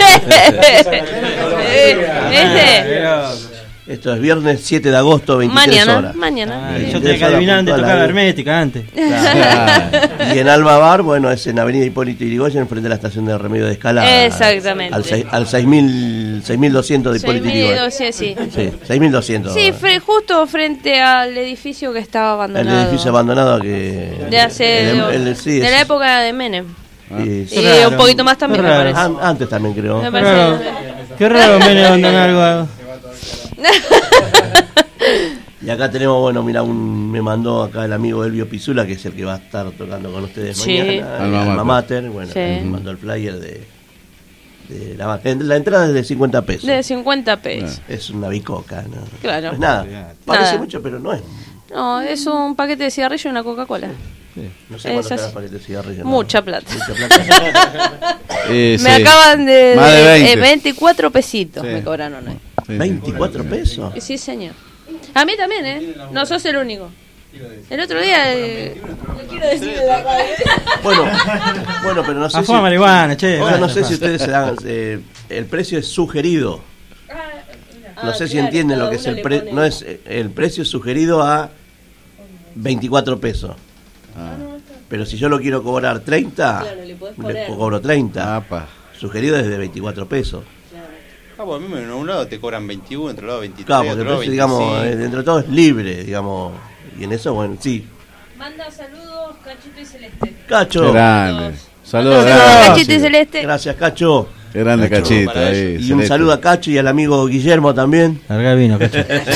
Esto es viernes 7 de agosto, 23 horas. Mañana. Yo tenía que adivinar dónde tocaba Hermética antes. Y en Almabar, bueno, es en Avenida Hipólito Yrigoyen, frente a la estación de Remedio de Escalada. Exactamente. Al 6200 de Hipólito Yrigoyen. 6.200, sí. Sí, 6200. Sí, justo frente al edificio que estaba El abandonado. edificio abandonado que... De hace... sí, de la época de Menem. Sí, Y un poquito más también, me parece. Antes también creo. Me parece. Qué raro Menem abandonar algo. Y acá tenemos, bueno, mira, me mandó acá el amigo Elvio Pisula, que es el que va a estar tocando con ustedes Sí. mañana. Alma Mater. Bueno, Sí. me mandó el flyer de la entrada es de 50 pesos. De 50 pesos. Es una bicoca, ¿no? Claro. No es nada. Parece Nada. mucho, pero no es. No, es un paquete de cigarrillo y una Coca-Cola. No sé cuánto Es cada así. paquete de cigarrillos. no. Mucha plata. Mucha plata. Me acaban de... Más de 20. 24 pesitos Sí. me cobraron hoy. Sí. 24 pesos. Sí, señor. A mí también, ¿eh? No sos el único. El otro día... no quiero decir de la radio. Bueno, pero no sé A fumar marihuana, che. o sea, no sé si ustedes se dan... el precio es sugerido. No sé si claro, entienden lo cada que es uno el le precio. pone- No es el precio es sugerido a 24 pesos. Pero si yo lo quiero cobrar 30, Claro, le podés le poner. cobro 30. Apa. Sugerido es de 24 pesos. Ah, pues a mí en un lado te cobran 21, en otro lado 23, Claro, porque el otro lado precio, 25. digamos, dentro de todo es libre, digamos. Y en eso, bueno, sí. Manda saludos, Cachito y Celeste. Cacho. Qué grande. Saludos. Cachito y Celeste. Gracias, Cacho. Qué grande Cacho, Cachito. para Ahí, Y un celeste. saludo a Cacho y al amigo Guillermo también. Larga el vino, cacho.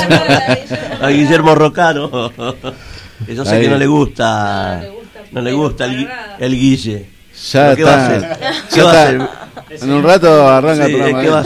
A Guillermo Rocaro. Que yo sé Ahí. que no le gusta. No le gusta el Guille. Ya ¿Pero qué va a está. hacer? Ya ¿Qué va a está. hacer? En un rato arranca Sí, el programa. ¿qué va a ¿eh?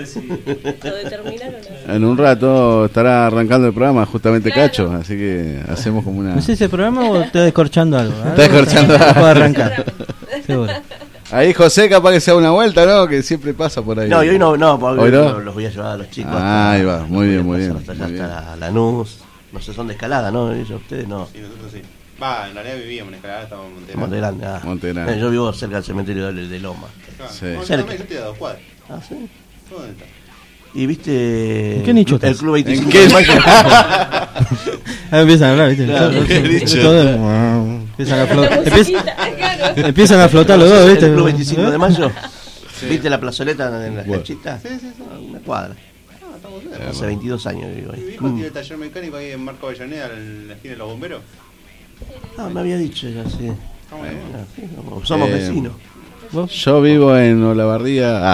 hacer? En un rato estará arrancando el programa justamente Cacho, así que hacemos como una... No sé si es programa o está descorchando algo. Está descorchando algo. Puedo arrancar. Seguro. Ahí José capaz que sea una vuelta, ¿no? Que siempre pasa por ahí. No, y hoy no, porque ¿Hoy no? los voy a llevar a los chicos. Ah, ahí va, muy bien, muy bien, Hasta allá, muy bien. hasta Lanús. No sé, son de Escalada, ¿no? Ellos, ustedes no. Sí, nosotros sí. Va, en realidad vivíamos en Escalada, estábamos en Monterrey. Monte Grande, ah. Monte Grande. Yo vivo cerca del cementerio de Loma. Sí. No, Cerca. yo estoy a 2 cuadras. Ah, sí. ¿Dónde está? Y viste. ¿En qué nicho El estás? Club 25 ¿En qué? de Mayo. Ahí empiezan a hablar, ¿viste? Claro, ¿qué he dicho? Empiezan a flotar. Empiezan a flotar los dos, ¿viste? El Club 25 de Mayo. ¿Viste la plazoleta en las canchitas? Sí, sí, sí. Una cuadra. Ah, estamos cerca. Hace 22 años que vivo Mi ahí. viejo tiene el taller mecánico ahí en Marco Avellaneda, en la esquina de los bomberos. Ah, me había dicho ya, sí. Estamos ahí. Ah, sí, somos vecinos. Yo vivo en Olavarría,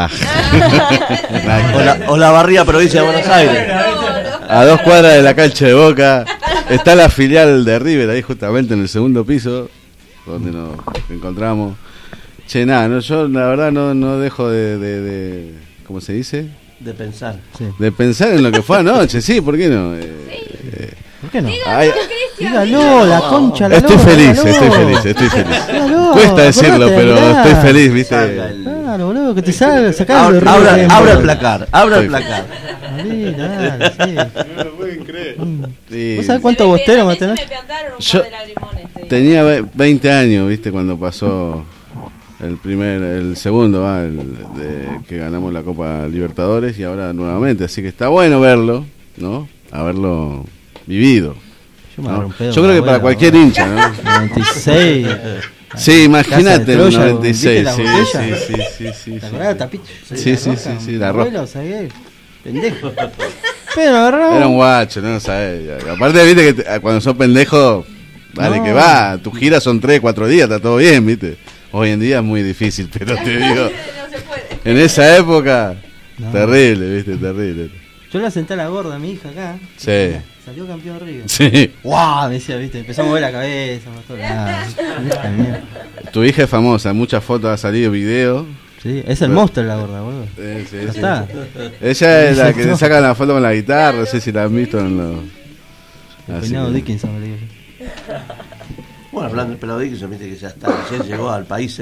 Olavarría, provincia de Buenos Aires. a 2 cuadras de la cancha de Boca. Está la filial de River ahí justamente en el segundo piso. donde nos encontramos. Che, nada, no, yo la verdad no dejo de ¿cómo se dice? De pensar. Sí. De pensar en lo que fue anoche, sí, ¿por qué no? ¿Por qué no? Ay, Dígalo, la concha, la estoy lora, feliz, dígalo. estoy feliz. Dígalo, Cuesta decirlo, acordate, pero mirá. estoy feliz, ¿viste? Claro, boludo, que te salga, sacalo. Abra el placar, abra el placar. Sí, dale, sí. No lo pueden creer. Sí. ¿Vos sabés cuántos bosteros me tenés? plantaron un Yo par de lagrimones. te digo. tenía 20 años, ¿viste? Cuando pasó el segundo, que ganamos la Copa Libertadores y ahora nuevamente, así que está bueno verlo, ¿no? Haberlo vivido. Yo me ¿no? agarré un pedo. Yo creo que para cualquier hincha, ¿no? 96. Sí, imagínate el Troya, 96, ¿viste la sí, botella? sí. ¿Te acordás de Tapich? Sí, la roja. Abuelo, ¿sabés? Pendejo. Pero agarramos. Era un guacho, no sabés. Aparte, viste que cuando sos pendejo, dale No. que va. Tu gira son 3, 4 días, está todo bien, viste. Hoy en día es muy difícil, pero te digo. En esa época, No. terrible, viste, terrible. Yo la senté a la gorda, mi hija acá. Sí. Salió campeón River. Sí. ¡Guau! Me decía, viste, empezó a mover la cabeza, por todos lados. Esta mierda. Tu hija es famosa, muchas fotos ha salido, videos. Sí, es el monstruo la gorda, boludo. Sí, Ya sí. está. Ella es la que le saca la foto con la guitarra, no sé si la han visto en los... El Así peinado que- Dickinson, le digo yo. Bueno, hablando del pelado Dickinson, viste que ya está, ayer llegó al país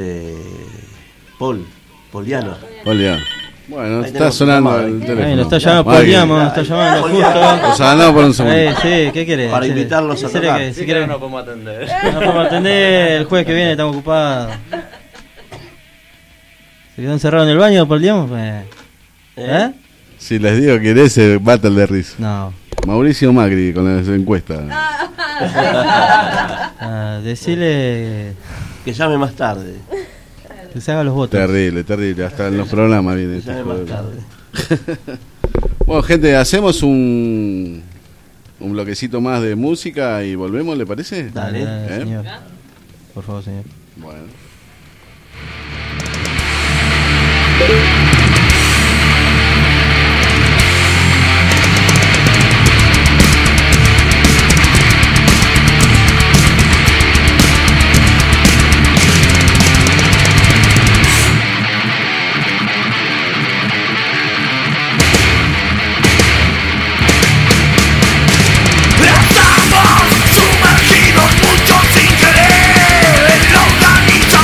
Poliano. Olía. Bueno, Ahí está tenemos sonando un llamado, el ahí. teléfono. Ahí, lo está llamando Muy Paul bien. Diamo, está llamando Paul justo. Diamo. O sea, andamos por un segundo. Sí, ¿qué querés? Para Sí. invitarlos a Decirle tocar. que si Sí, quieren- no podemos atender. No podemos atender, el jueves que viene estamos ocupados. ¿Se quedó encerrado en el baño, Paul Diamo? ¿Eh? Si les digo quién es, se matan de risa. No. Mauricio Macri con las encuestas. Ah, decirle Que llame más tarde. que se haga los votos. Terrible, terrible. Hasta en los programas viene. Que este llame más juego. tarde. Bueno, gente, hacemos un bloquecito más de música y volvemos, ¿le parece? Dale, ¿Eh? señor. Por favor, señor. Bueno. Estamos sumergidos mucho sin querer en la organización.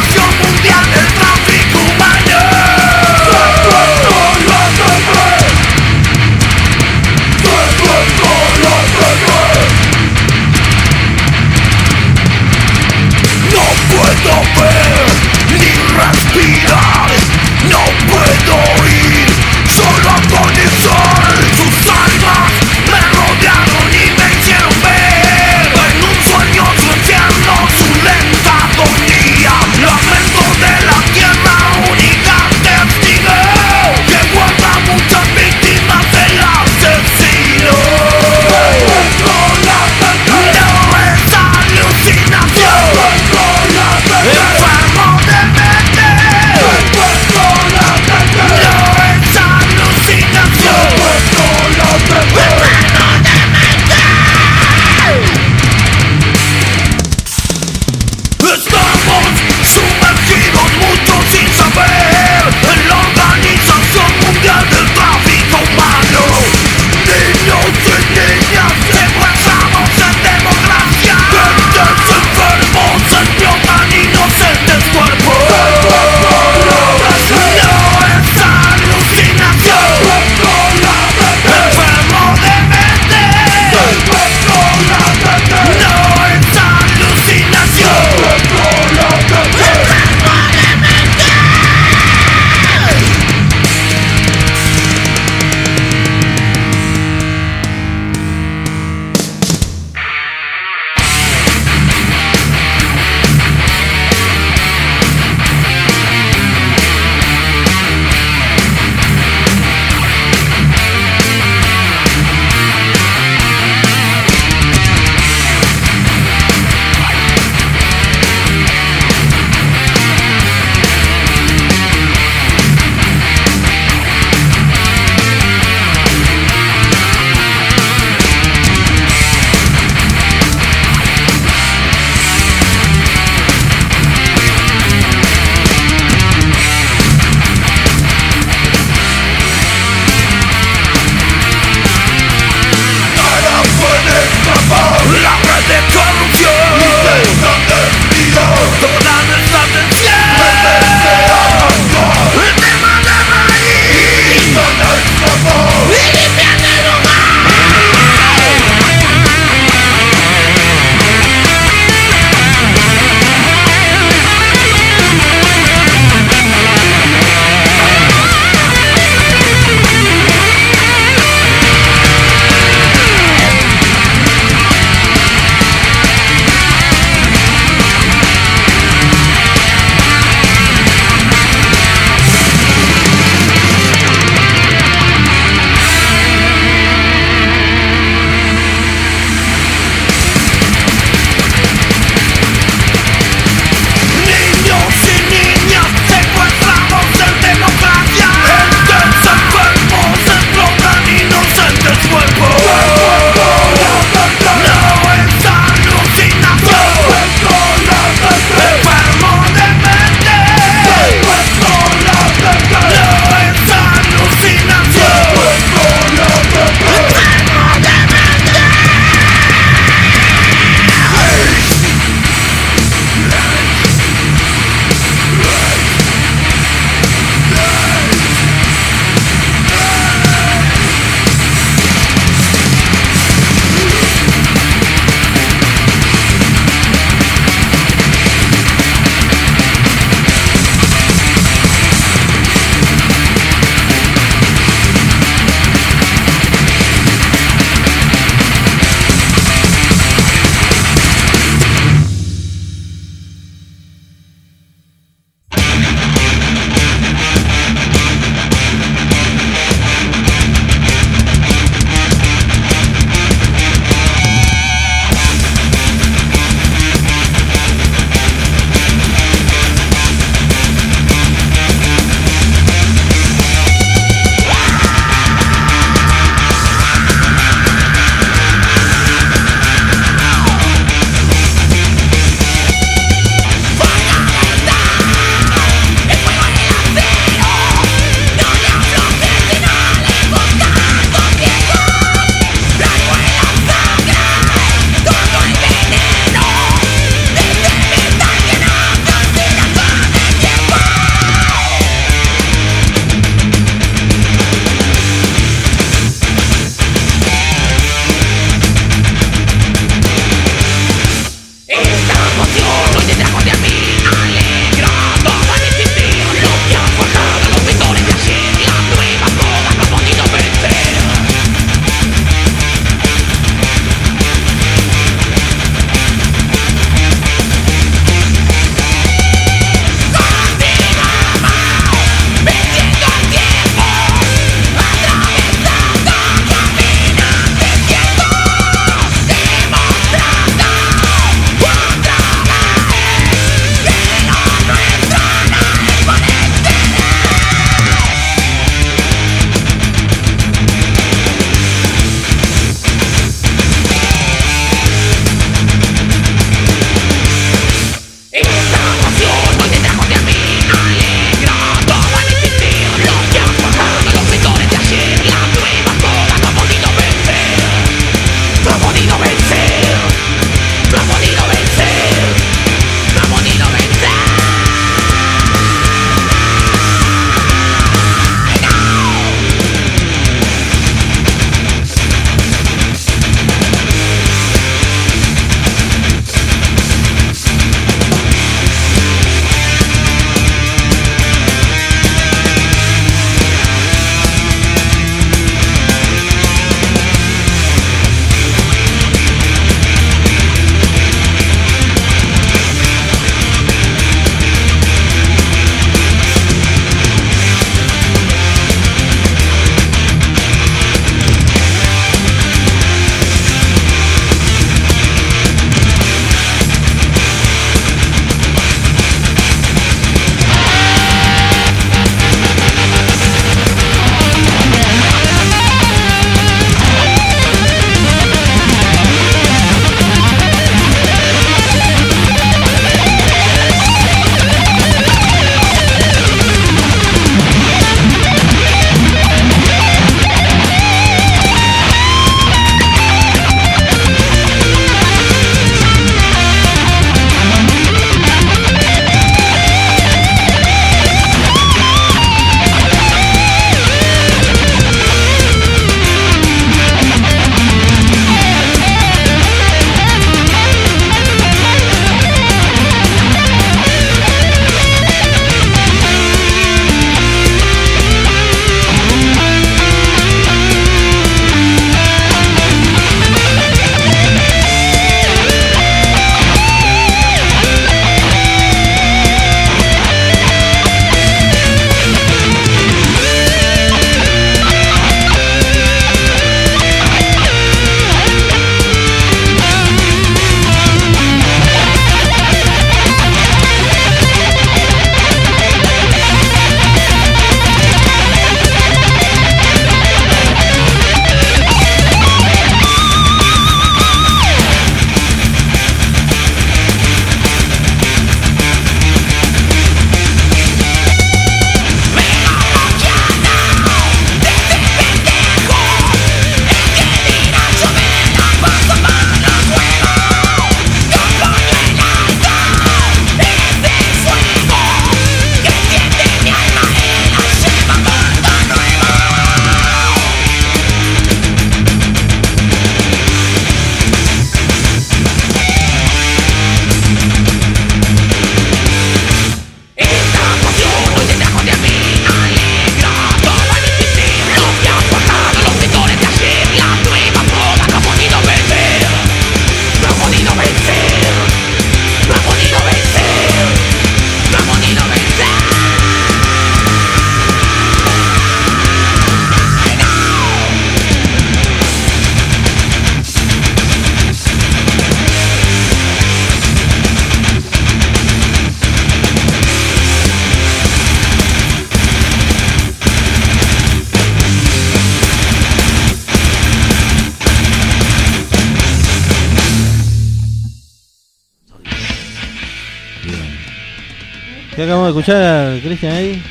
¿Qué acabamos de escuchar, Cristian, ahí?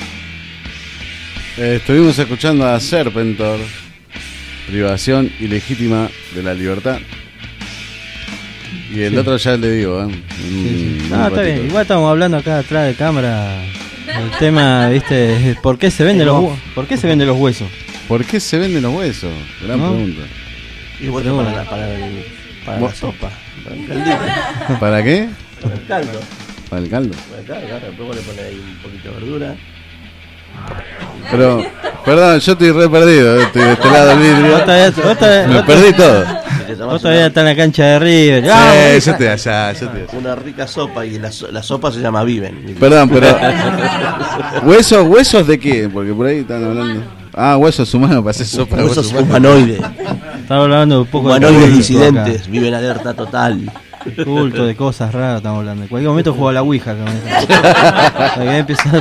Estuvimos escuchando a Serpentor, privación ilegítima de la libertad. Y el otro ya le digo, Está bien, igual estamos hablando acá atrás de cámara. El tema, viste, ¿por qué se venden los huesos? ¿Por qué se venden los huesos? ¿Por qué se venden los huesos? Gran pregunta. Y bueno, para la sopa, para el caldito. ¿Para qué? Para el caldo. Para el caldo. Claro, después le pones ahí un poquito de verdura. Pero, perdón, yo estoy re perdido, estoy de este lado del vidrio. Me perdí todo. Vos todavía estás en la cancha de River. Sí, yo estoy allá, Una rica sopa y la sopa se llama Viven. Perdón, pero ¿huesos de qué? Porque por ahí están hablando. Huesos humanos para hacer sopa. Huesos humanoides. Estamos hablando un poco humanoides disidentes, acá. Viven alerta total. Culto de cosas raras estamos hablando. En cualquier momento juego a la Ouija. Acá empieza a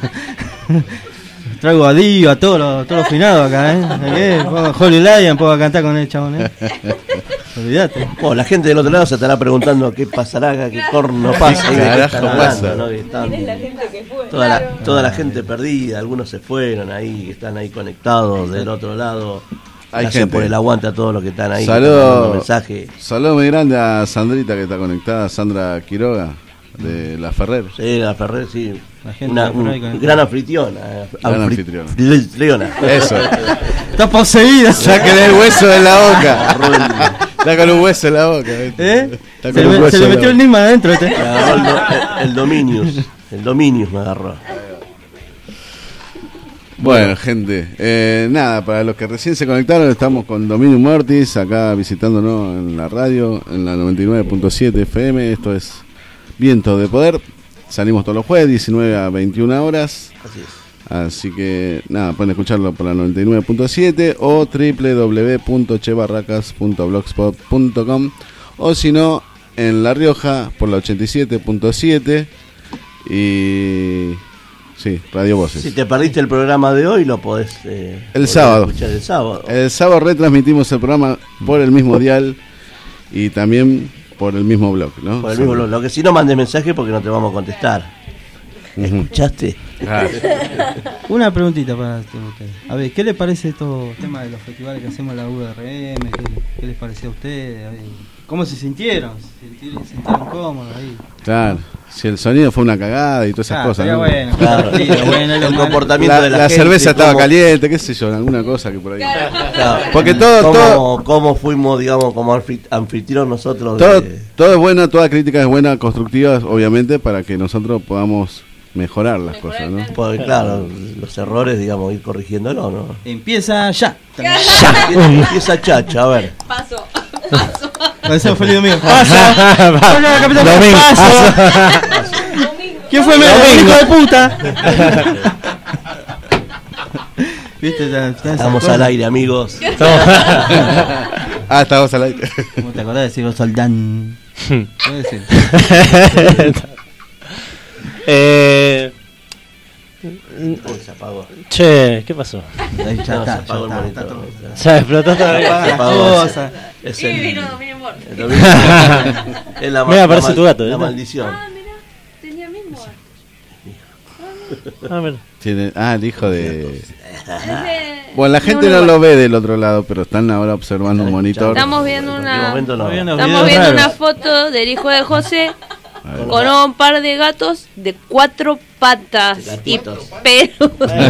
traigo a Dio, a todos los finados acá, Holy Lion, puedo cantar con el chabón, Olvídate. Bueno, la gente del otro lado se estará preguntando qué pasará acá, qué corno pasa. ¿Qué carajo pasa? ¿no? ¿Quién es la gente que fue? Toda la gente perdida, algunos se fueron ahí, están ahí conectados del otro lado. Hay Gracias gente. por el aguante a todos los que están ahí. Saludos muy grande a Sandrita que está conectada, Sandra Quiroga de La Ferrer. Sí, La Ferrer, sí. Un gran anfitriona. Anfitriona. Eso. Está poseída. Sáquenle el hueso de la boca. Está con un hueso en la boca. Se le metió el Nisman adentro. El Dominius. El Dominius me agarró. Bueno, gente, nada, para los que recién se conectaron, estamos con Dominium Mortis, acá visitándonos en la radio, en la 99.7 FM, esto es Viento de Poder, salimos todos los jueves, 19 a 21 horas, Así es. Así que, nada, pueden escucharlo por la 99.7 o www.chebarracas.blogspot.com o si no, en La Rioja por la 87.7 y... Sí, Radio Voces. Si te perdiste el programa de hoy, lo podés el sábado. escuchar el sábado. El sábado retransmitimos el programa por el mismo dial y también por el mismo blog, ¿no? Por el mismo blog. Lo que si no mandes mensaje porque no te vamos a contestar. ¿Escuchaste? Una preguntita para usted. A ver, ¿qué le parece estos temas de los festivales que hacemos en la URM? ¿Qué les pareció a ustedes? A ver, ¿cómo se sintieron? ¿Se sintieron cómodos ahí? Claro, si el sonido fue una cagada y todas esas cosas, ¿no? Bueno, el comportamiento de la gente, cerveza estaba caliente, qué sé yo, alguna cosa que por ahí. Claro. Porque todo cómo fuimos, digamos, como anfitrión nosotros. Todo es bueno, toda crítica es buena, constructiva, obviamente, para que nosotros podamos mejorar las cosas, ¿no? Porque, claro, los errores, digamos, ir corrigiéndolo, ¿no? Empieza ya. Empieza Chacha, a ver. Paso. Paso, feliz domingo. Paso. Hola, capitán. Domingo. Paso. ¿Quién fue el hijo de puta? ¿Viste? Estamos al aire, amigos. Estamos al aire. ¿Cómo te acordás de decir los soldán? ¿Qué decir? Se apagó. Che, ¿qué pasó? Ahí ya está, se apagó el monitor. Se explotó todavía. Se apagó. Sí, vino Dominion Mortis. Mira, aparece tu gato. La maldición. Mira, tenía mismo. Tiene, el hijo de... Bueno, la gente no lo ve del otro lado, pero están ahora observando un monitor. Estamos viendo Estamos viendo una foto del hijo de José con un par de gatos de 4 patas y pelos.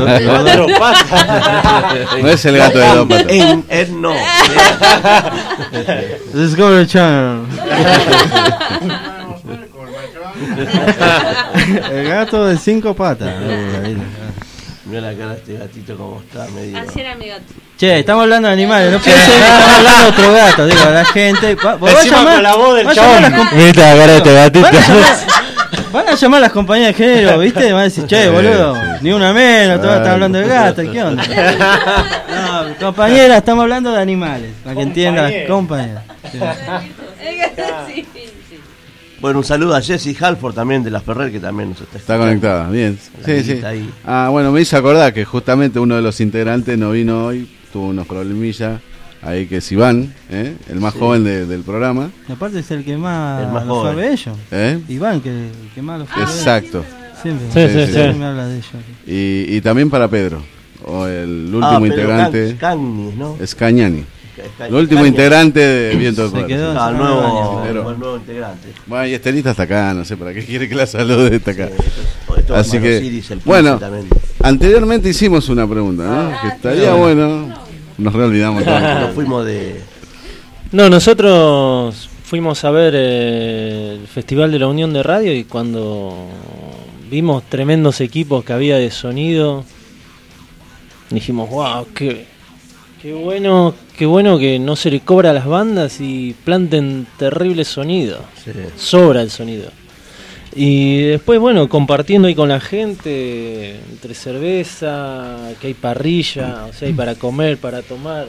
No es el gato de 2 patas. No. Discovery Channel. El gato de 5 patas. Mira la cara de este gatito como está medio. Así era mi gato. Che, estamos hablando de animales, no piensen que estamos hablando de otro gato, digo, la gente. Con la voz del chabón. Mira la cara de este gatito. Van a llamar a las compañías de género, ¿viste? Van a decir, che, boludo, ni una menos, todos están hablando del gato, ¿qué onda? No, compañera, estamos hablando de animales, para que entiendan, compañera. Sí. Bueno, un saludo a Jessie Halford también de La Ferrer, que también nos está conectada, bien. Sí. Ahí. Bueno, me hizo acordar que justamente uno de los integrantes no vino hoy, tuvo unos problemillas. Ahí que es Iván, el más joven del programa. Y aparte es el que más joven fue ellos. Iván, que más lo fue. Exacto. Siempre me habla de ellos. Y también para Pedro, o el último integrante. ¿no? Scagnani. El último integrante de Viento de Poder. Se quedó el nuevo integrante. Bueno, y Estelita está acá, no sé para qué quiere que la salude, está acá. Esto Así que, Osiris, bueno, también. Anteriormente hicimos una pregunta, ¿no? Que estaría bueno. Nos reolvidamos todo. Nos fuimos de... No, nosotros fuimos a ver el Festival de la Unión de Radio y cuando vimos tremendos equipos que había de sonido, dijimos, wow, qué bueno que no se le cobra a las bandas y planten terrible sonido. Sí. Sobra el sonido. Y después, bueno, compartiendo ahí con la gente, entre cerveza, que hay parrilla, o sea, hay para comer, para tomar.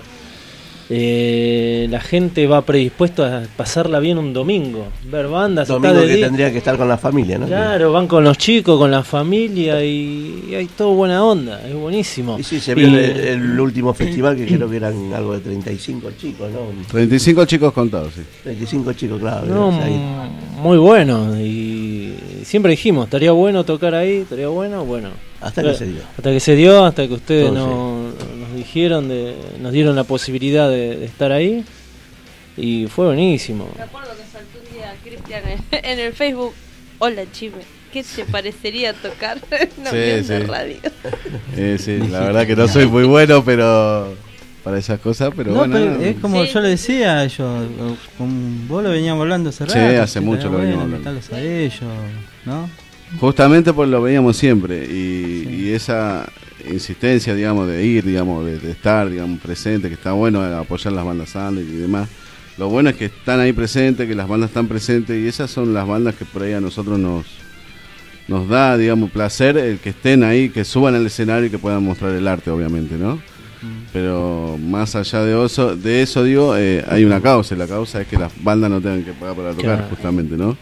La gente va predispuesto a pasarla bien un domingo, ver bandas. Domingo que tendría que estar con la familia, ¿no? Claro, van con los chicos, con la familia y hay todo buena onda, es buenísimo. Y sí, se vio el último festival que creo que eran algo de 35 chicos, ¿no? 35 chicos contados, sí. 35 chicos, claro. No, muy bueno, y siempre dijimos, estaría bueno tocar ahí, estaría bueno. Hasta que se dio. Hasta que ustedes nos dijeron, nos dieron la posibilidad de estar ahí y fue buenísimo. Me acuerdo que saltó un día Cristian en el Facebook, hola Chime, ¿qué te parecería tocar en Ambiente Radio? Sí, la verdad que no soy muy bueno, pero para esas cosas, pero no, bueno. Pero es como yo le decía a ellos, vos lo veníamos hablando hace rato. Sí, hace mucho lo veníamos hablando. Invitarlos a ellos, ¿no? Justamente porque lo veíamos siempre y esa insistencia, digamos, de ir, digamos, de estar, digamos, presente, que está bueno apoyar las bandas under y demás. Lo bueno es que están ahí presentes, que las bandas están presentes y esas son las bandas que por ahí a nosotros nos da, digamos, placer el que estén ahí, que suban al escenario y que puedan mostrar el arte, obviamente, ¿no? Pero más allá de eso digo, hay una causa, y la causa es que las bandas no tengan que pagar para tocar, claro. Justamente, ¿no?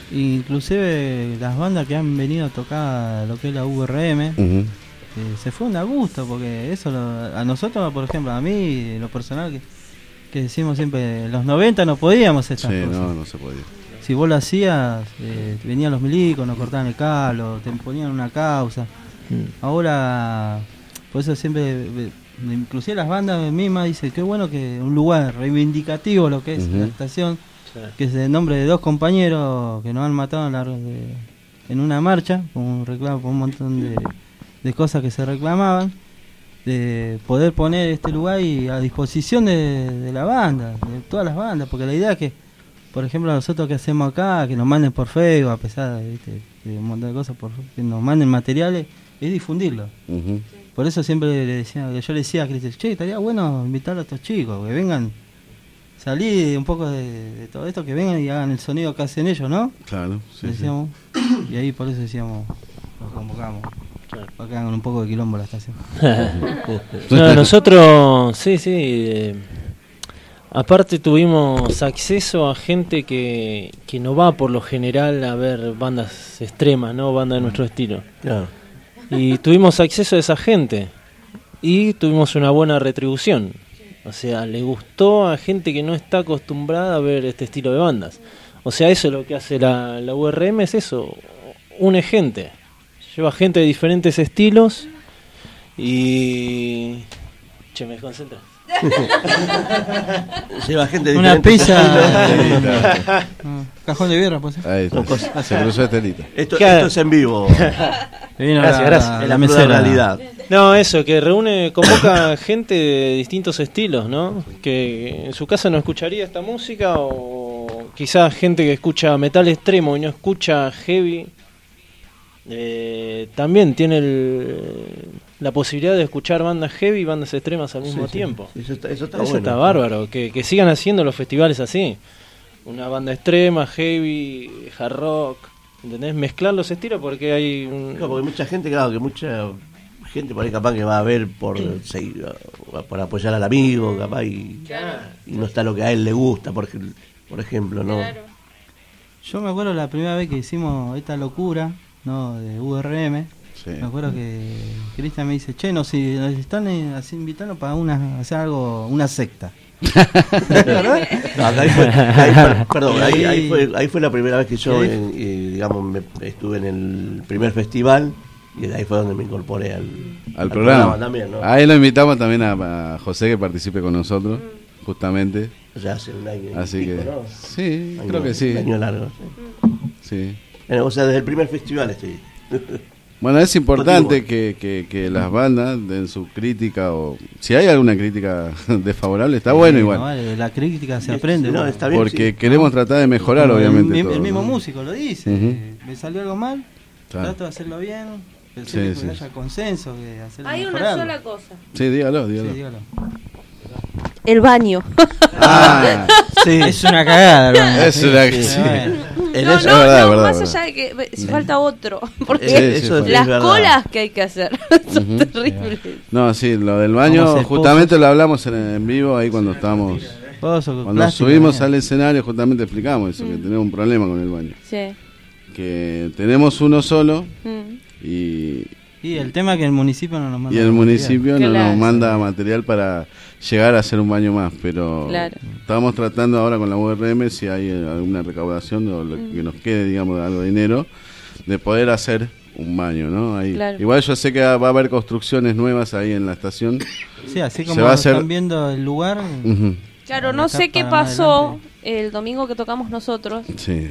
Inclusive las bandas que han venido a tocar lo que es la URM, se fueron a gusto, porque eso a nosotros, por ejemplo, a mí, lo personal, que decimos siempre, en los 90 no podíamos estas cosas. No se podía. Si vos lo hacías, venían los milicos, nos cortaban el calo, te ponían una causa. Ahora, por eso siempre, inclusive las bandas mismas dicen, qué bueno que un lugar reivindicativo lo que es la estación, que es el nombre de dos compañeros que nos han matado en una marcha, con un reclamo, por un montón de cosas que se reclamaban, de poder poner este lugar y a disposición de la banda, de todas las bandas, porque la idea es que, por ejemplo, nosotros que hacemos acá, que nos manden por Facebook, a pesar de un montón de cosas, que nos manden materiales, es difundirlo. Por eso siempre yo le decía a Cristian, che, estaría bueno invitar a estos chicos, que vengan, salir un poco de todo esto, que vengan y hagan el sonido que hacen ellos, ¿no? Claro, sí, decíamos, y ahí por eso decíamos, los convocamos, para que hagan un poco de quilombo la estación. No, nosotros, aparte tuvimos acceso a gente que no va por lo general a ver bandas extremas, ¿no? Bandas de nuestro estilo. Claro. Y tuvimos acceso a esa gente y tuvimos una buena retribución. O sea, le gustó a gente que no está acostumbrada a ver este estilo de bandas. O sea, eso es lo que hace la URM, es eso, une gente. Lleva gente de diferentes estilos y... Che, me desconcentra. Lleva gente de una diferentes pizza. Cajón de birra, pues. Ahí está. Se cruzó Estelita. Esto es en vivo. Gracias. La realidad. No, eso, que convoca gente de distintos estilos, ¿no? Que en su casa no escucharía esta música, o quizás gente que escucha metal extremo y no escucha heavy. También tiene la posibilidad de escuchar bandas heavy y bandas extremas al mismo tiempo. Eso está bueno. Está bárbaro, que sigan haciendo los festivales así. Una banda extrema, heavy, hard rock, ¿entendés? Mezclar los estilos porque hay porque mucha gente, por ahí capaz que va a ver por apoyar al amigo, capaz, y no está lo que a él le gusta, por ejemplo, ¿no? Claro. Yo me acuerdo la primera vez que hicimos esta locura, ¿no? De URM. Sí. Me acuerdo que Cristian me dice, che, nos están así invitando para hacer algo, una secta. No, ahí fue la primera vez que yo, digamos, estuve en el primer festival y ahí fue donde me incorporé al programa también, ¿no? Ahí lo invitamos también a José que participe con nosotros, justamente. Ya hace un año. Así y pico, que, ¿no? sí, creo que sí. Un año largo. Sí. O sea, desde el primer festival estoy. Bueno, es importante que las bandas den su crítica, o si hay alguna crítica desfavorable, está bueno igual. No, la crítica se aprende. No, está bien, porque queremos tratar de mejorar, obviamente. El todo, mismo ¿no? músico lo dice. Me salió algo mal, trato de hacerlo bien. Pensé que haya consenso. Que hacerlo Hay una mejorarlo. sola cosa. Sí, dígalo. Sí, dígalo. El baño. Sí, es una cagada, hermano. Es una No, más allá de que si falta otro, porque las colas que hay que hacer son terribles. No, sí, lo del baño, justamente lo hablamos en vivo ahí cuando estábamos. Cuando subimos al escenario, justamente explicamos eso, que tenemos un problema con el baño. Sí. Que tenemos uno solo y el tema es que el municipio no nos manda. Y el municipio no Claro. nos manda material para llegar a hacer un baño más, pero Claro. estamos tratando ahora con la URM si hay alguna recaudación o lo que nos quede, digamos, de algo de dinero, de poder hacer un baño, ¿no? Ahí. Claro. Igual yo sé que va a haber construcciones nuevas ahí en la estación. Sí, así Se como va a hacer- están viendo el lugar. Claro, no sé qué pasó el domingo que tocamos nosotros, Sí.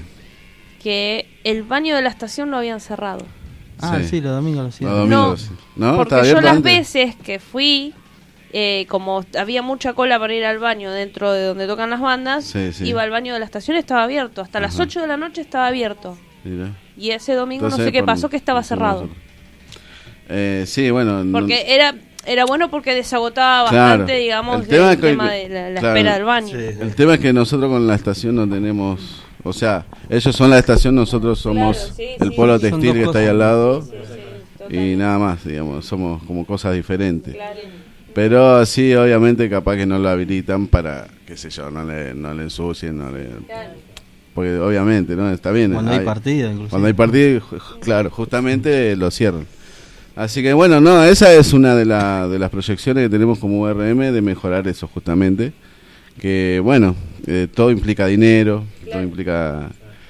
que el baño de la estación lo habían cerrado. Sí, los domingos lo cierran. Los domingos, sí. ¿No? Porque ¿Está yo abierto las antes? veces que fui, como había mucha cola para ir al baño dentro de donde tocan las bandas, Sí. iba al baño de la estación, estaba abierto. Hasta las 8 de la noche estaba abierto. Mira. Y ese domingo Entonces, no sé qué por- pasó, que estaba por cerrado. nosotros. Sí, bueno. Porque era bueno porque desagotaba Claro. bastante, digamos, El tema el es que- tema de la claro. espera del baño. El tema es que nosotros con la estación no tenemos, o sea, ellos son la estación, nosotros somos Claro, sí, el sí, polo sí. textil Son que dos está ahí cosas. al lado y nada más, digamos, somos como cosas diferentes. Pero sí, obviamente capaz que no lo habilitan para, qué sé yo, no le ensucien, porque obviamente, ¿no? Está bien. Cuando hay partido, inclusive. Cuando hay partido, claro, justamente lo cierran. Así que bueno, no, esa es una de las proyecciones que tenemos como URM de mejorar eso justamente. Que bueno, todo implica dinero, todo implica...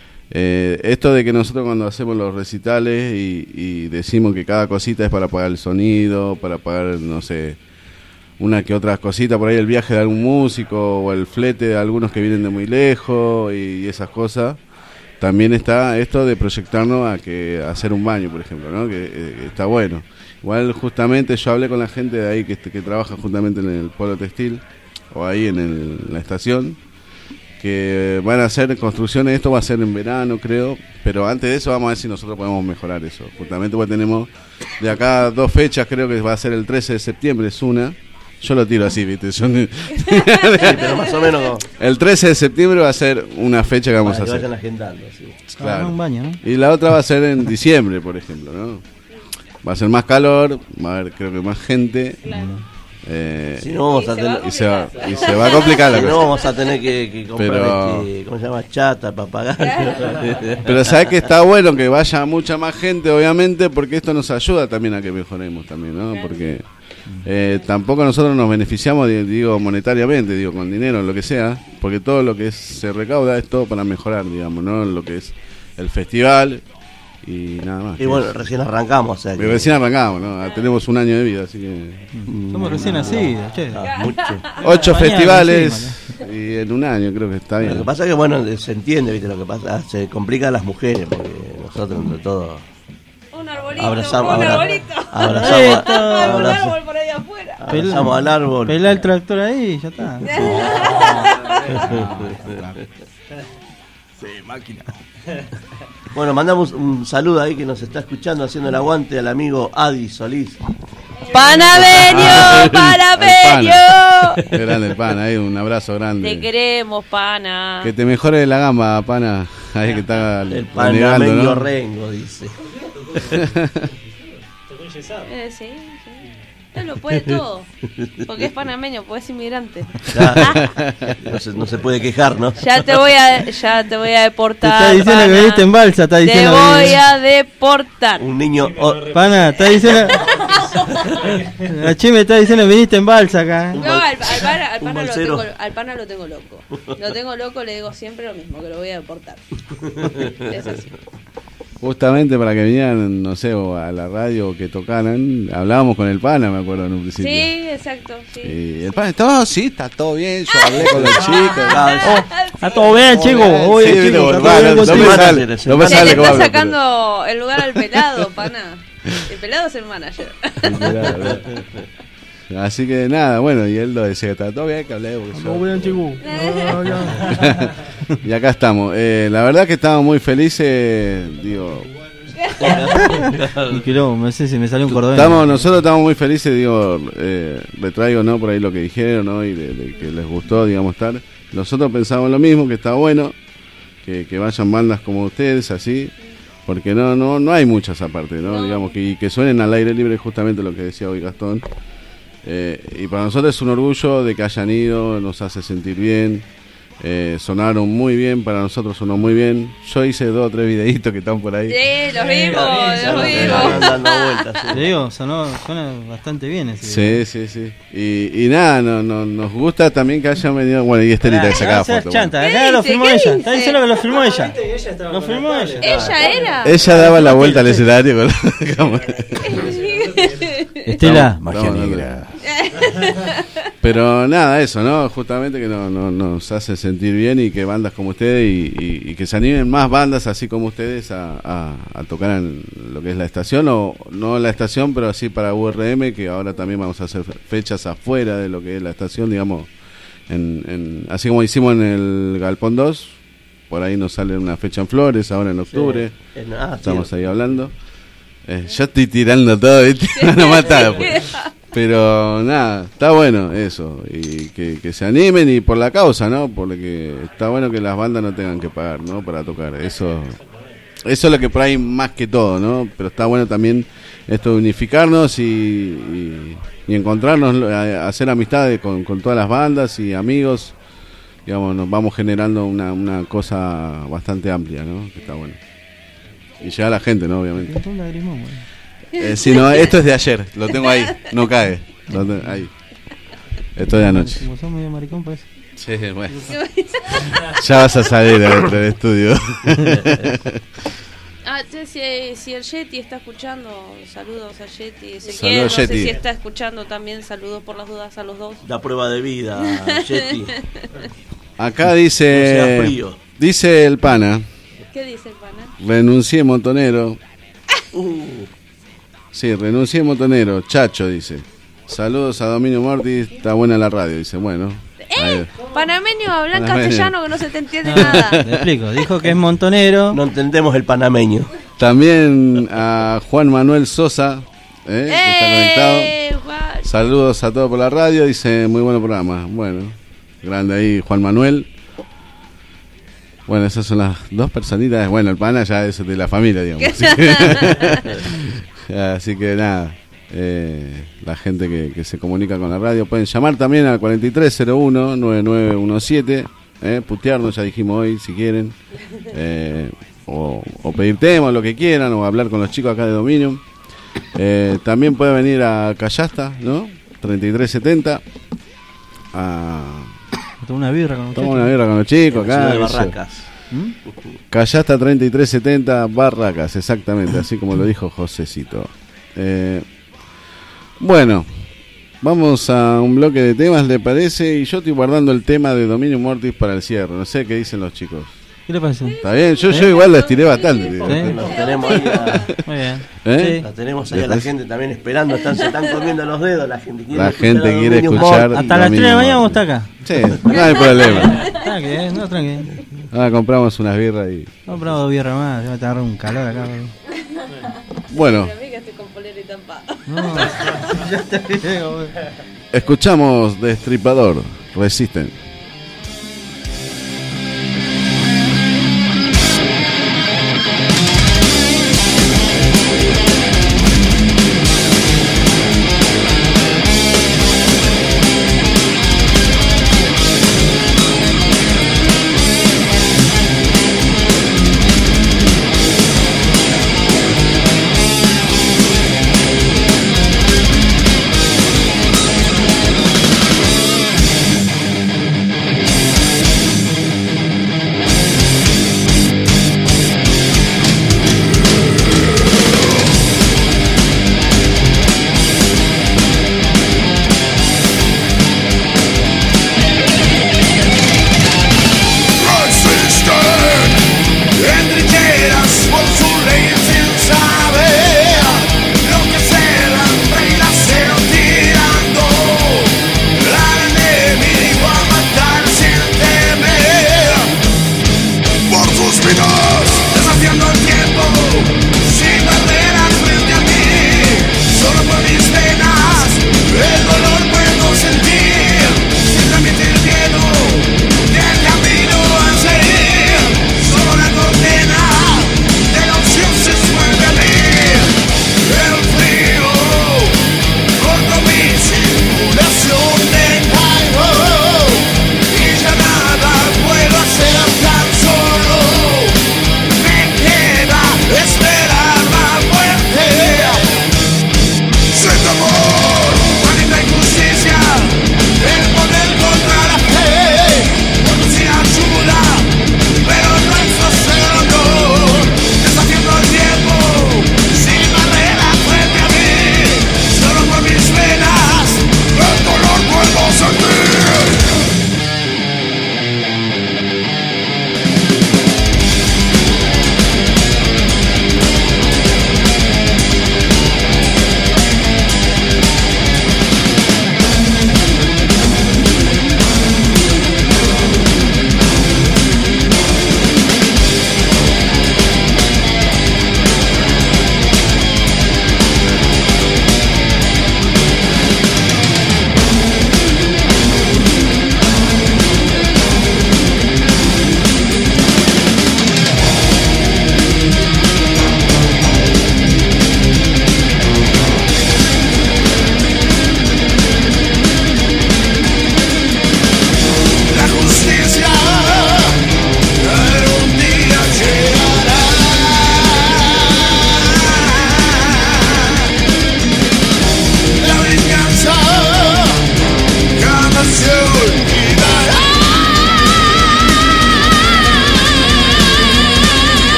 esto de que nosotros cuando hacemos los recitales y decimos que cada cosita es para pagar el sonido, para pagar, no sé, una que otra cosita, por ahí el viaje de algún músico o el flete de algunos que vienen de muy lejos y esas cosas. También está esto de proyectarnos a hacer un baño, por ejemplo, ¿no? Que está bueno. Igual justamente yo hablé con la gente de ahí que trabaja justamente en el polo textil o ahí en la estación, que van a hacer construcciones. Esto va a ser en verano, creo, pero antes de eso vamos a ver si nosotros podemos mejorar eso. Justamente porque tenemos de acá 2 fechas, creo que va a ser el 13 de septiembre, es una. Yo lo tiro así, ¿viste? Pero más o menos como... El 13 de septiembre va a ser una fecha que vamos Para a que hacer. vayan agendando, sí. Claro. Un baño, ¿no? Y la otra va a ser en diciembre, por ejemplo, ¿no? Va a ser más calor, va a haber creo que más gente. Si no vamos a tener... y se va a complicar la Si no cosa. vamos a tener que comprar Pero- ¿cómo se llama? Chata para pagar. Pero sabes que está bueno que vaya mucha más gente, obviamente, porque esto nos ayuda también a que mejoremos también, ¿no? Porque tampoco nosotros nos beneficiamos, digo, monetariamente, digo, con dinero, lo que sea, porque todo lo que se recauda es todo para mejorar, digamos, ¿no? Lo que es el festival y nada más. Y bueno, recién arrancamos, o sea que... Pero recién arrancamos, ¿no? Tenemos un año de vida, así que... Somos recién nacidos, che. 8 Mañana festivales y en un año creo que está bien. Lo que pasa es que, bueno, se entiende, ¿viste? Lo que pasa, se complica a las mujeres, porque nosotros, entre todo... Un arbolito, Abrazamos, un abra- arbolito. abrazamos- Un árbol por ahí afuera. Abrazamos al árbol. Pelá el tractor ahí, ya está. Sí, máquina. Bueno, mandamos un saludo ahí que nos está escuchando, haciendo el aguante al amigo Adi Solís. ¡Panameño! ¡Panameño! Qué grande el pana, ahí un abrazo Te grande. queremos, pana. Que te mejore la gamba, pana. Ahí que está El renegando, panameño ¿no? Rengo, dice. Sí. Él lo puede todo. Porque es panameño, porque es inmigrante. Ya, no se puede quejar, ¿no? Ya te voy a Te deportar. está diciendo que pana. viniste en balsa, está Te diciendo voy que... a deportar. Un niño... Pana, está diciendo... La Chi me está diciendo que viniste en balsa acá. No, al al Un pana balsero. al pana lo tengo loco. Lo tengo loco, le digo siempre lo mismo, que lo voy a deportar. Es así. Justamente para que vinieran, no sé, o a la radio o que tocaran, hablábamos con el pana, me acuerdo en un principio. Sí, exacto, sí. Y el pana estaba, sí, está todo bien, yo hablé con los chicos. Está todo bien, chico. Oye, Sí, chico, viste, está todo bien no contigo. me sale, no me Se le sale cómo está hablo, sacando el lugar al pelado, pana. El pelado es el manager. Así que nada, bueno, y él lo decía, está todo bien que hablé. Todo bien, chico. Y acá estamos. La verdad que estamos muy felices, digo. Un quilombo, no sé si me salió un cordón. Nosotros estamos muy felices, digo, retraigo, ¿no? Por ahí lo que dijeron, ¿no? Y de que les gustó, digamos, estar. Nosotros pensamos lo mismo, que está bueno, que vayan bandas como ustedes, así, porque no hay muchas aparte, ¿no? Digamos, que suenen al aire libre, justamente lo que decía hoy Gastón. Y para nosotros es un orgullo de que hayan ido, nos hace sentir bien. Sonaron muy bien, para nosotros sonó muy bien. Yo hice 2 o 3 videitos que están por ahí. Sí, los vimos. Te digo, suena bastante bien Sí, ese. sí, sí. Y nada, nos gusta también que hayan venido. Bueno, y Estelita que sacaba fotos. Chanta, acá lo filmó ella. Está diciendo que lo filmó ella. Lo filmó ella. ¿Ella era? Ella daba la vuelta al escenario con la cámara. Estela. Magia negra. Pero nada, eso, ¿no? Justamente que nos hace sentir bien y que bandas como ustedes y que se animen más bandas así como ustedes a tocar en lo que es la estación, o no la estación, pero así para URM, que ahora también vamos a hacer fechas afuera de lo que es la estación, digamos, así como hicimos en el Galpón 2, por ahí nos sale una fecha en Flores, ahora en octubre, sí. Estamos ahí hablando. Yo estoy tirando todo, ¿viste? No matado, pues. Pero nada, está bueno eso, y que se animen y por la causa, ¿no? Porque está bueno que las bandas no tengan que pagar, ¿no? Para tocar, eso es lo que por ahí más que todo, ¿no? Pero está bueno también esto de unificarnos y encontrarnos, hacer amistades con todas las bandas y amigos, digamos, nos vamos generando una cosa bastante amplia, ¿no? Que está bueno. Y llega a la gente, ¿no? Obviamente. Si no, esto es de ayer, lo tengo ahí, no cae. Ahí. Esto es de anoche. Como sos medio maricón, pues. Sí, bueno. Ya vas a salir adentro del estudio. Si el Yeti está escuchando, saludos a Yeti. Saludos, no sé Yeti. si está escuchando también, saludos por las dudas a los dos. La prueba de vida, Yeti. Acá dice. No sea frío. Dice el pana. ¿Qué dice el pana? Renuncié montonero. Sí, renuncié montonero. Chacho dice. Saludos a Dominio Mortis. Está buena la radio. Dice, bueno. Panameño, habla en Panameño. Castellano que no se te entiende nada. Te explico, dijo que es montonero. No entendemos el panameño. También a Juan Manuel Sosa, que está conectado. Saludos a todos por la radio. Dice, muy buen programa. Bueno, grande ahí Juan Manuel. Bueno, esas son las 2 personitas. Bueno, el pana ya es de la familia, digamos. Así que nada, la gente que se comunica con la radio pueden llamar también al 4301-9917, putearnos, ya dijimos hoy, si quieren, o pedir temas, lo que quieran, o hablar con los chicos acá de Dominium. También puede venir a Callasta, ¿no? 3370. Toma una birra con los chicos acá. De Barracas. Callasta 3370 Barracas, exactamente, así como lo dijo Josecito. Bueno, vamos a un bloque de temas, ¿le parece? Y yo estoy guardando el tema de Dominio Mortis para el cierre. No sé qué dicen los chicos. ¿Qué le parece? Está bien, yo igual la estiré bastante. ¿Sí? Nos tenemos ahí Muy bien. ¿Eh? La tenemos ahí a la gente también esperando, se están comiendo los dedos, la gente quiere escuchar hasta las 3 de la mañana vamos a estar acá. Sí, no hay problema. Tranqui, no, tranqui. Ahora compramos unas birras y... Compramos 2 birras más, ya me está agarrando un calor acá. Bueno. Pero a mí que estoy con polera y tampada. No, ya te digo. Escuchamos Destripador, Resisten.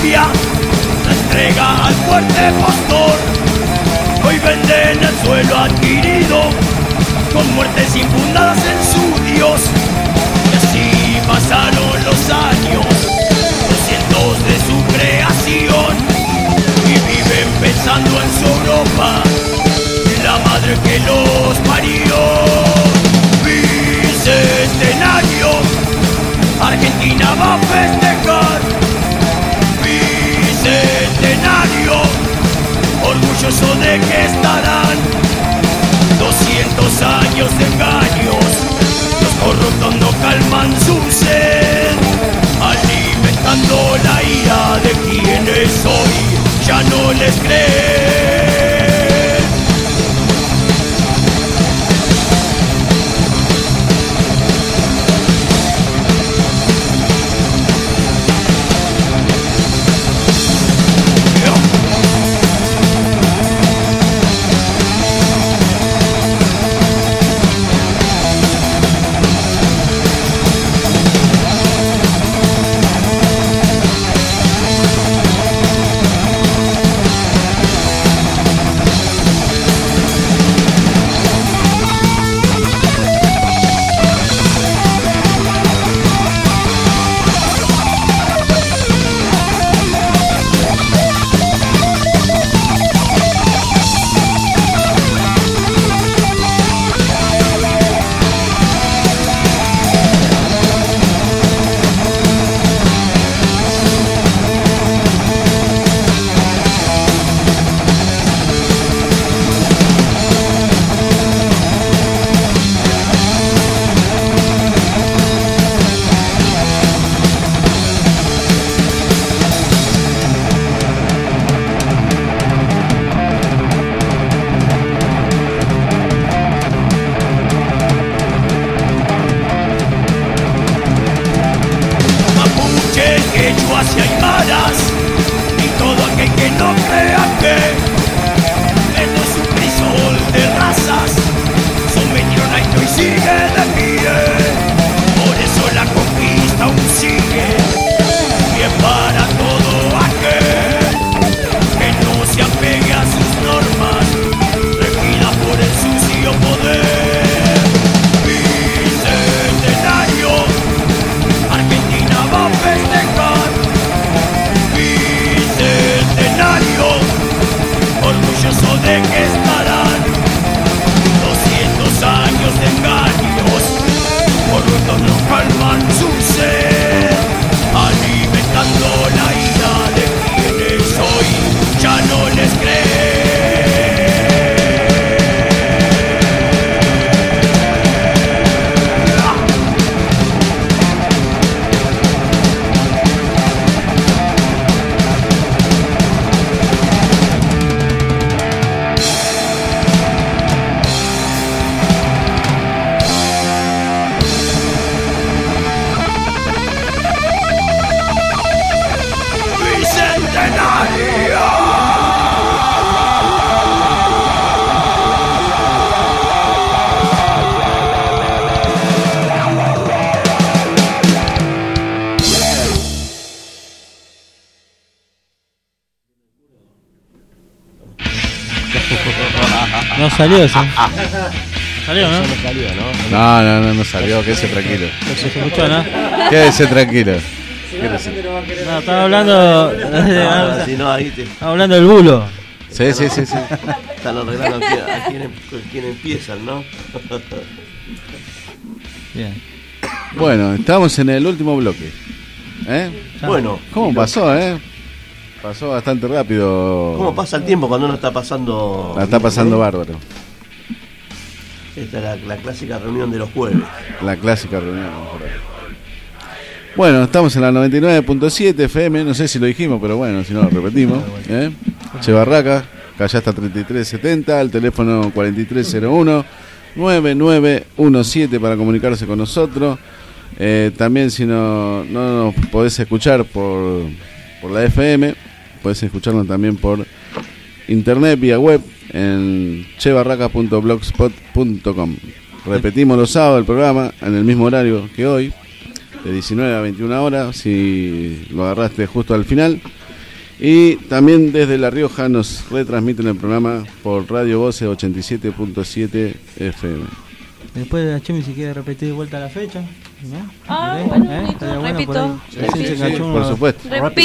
cumbia la entrega al fuerte pastor. Hoy venden el suelo adquirido con muertes infundadas en su Dios. Y así pasaron los años, 200 de su creación, y viven pensando en su Europa, la madre que los parió. Bicentenario, Argentina va a festejar. Bicentenario, orgulloso de que estarán 200 años de engaños. Los corruptos no calman su sed, alimentando la ira de quienes hoy ya no les creen. No salió eso. ¿Salió, no? No salió, ¿no? No salió, quédese tranquilo. Se escuchó, ¿no? Quédese tranquilo. No, estaba hablando. Si no, ahí te... Estaba hablando del bulo. Sí. Están arreglando a quién empiezan, ¿no? Bien. Bueno, estamos en el último bloque. Bueno. ¿Cómo pasó, Pasó bastante rápido. ¿Cómo pasa el tiempo cuando uno está pasando? La está pasando bárbaro. Esta es la clásica reunión de los jueves. La clásica reunión. Bueno, estamos en la 99.7 FM, no sé si lo dijimos, pero bueno, si no lo repetimos. Che Barraca, calle hasta 3370, el teléfono 4301-9917 para comunicarse con nosotros. También si no nos podés escuchar por la FM, podés escucharnos también por internet vía web en chebarraca.blogspot.com. Repetimos los sábados el programa en el mismo horario que hoy, de 19 a 21 horas, si lo agarraste justo al final. Y también desde La Rioja nos retransmiten el programa por Radio Voces 87.7 FM. Después de la Chemi, si quiere repetir de vuelta la fecha, ¿no? Bueno, repito. Por supuesto.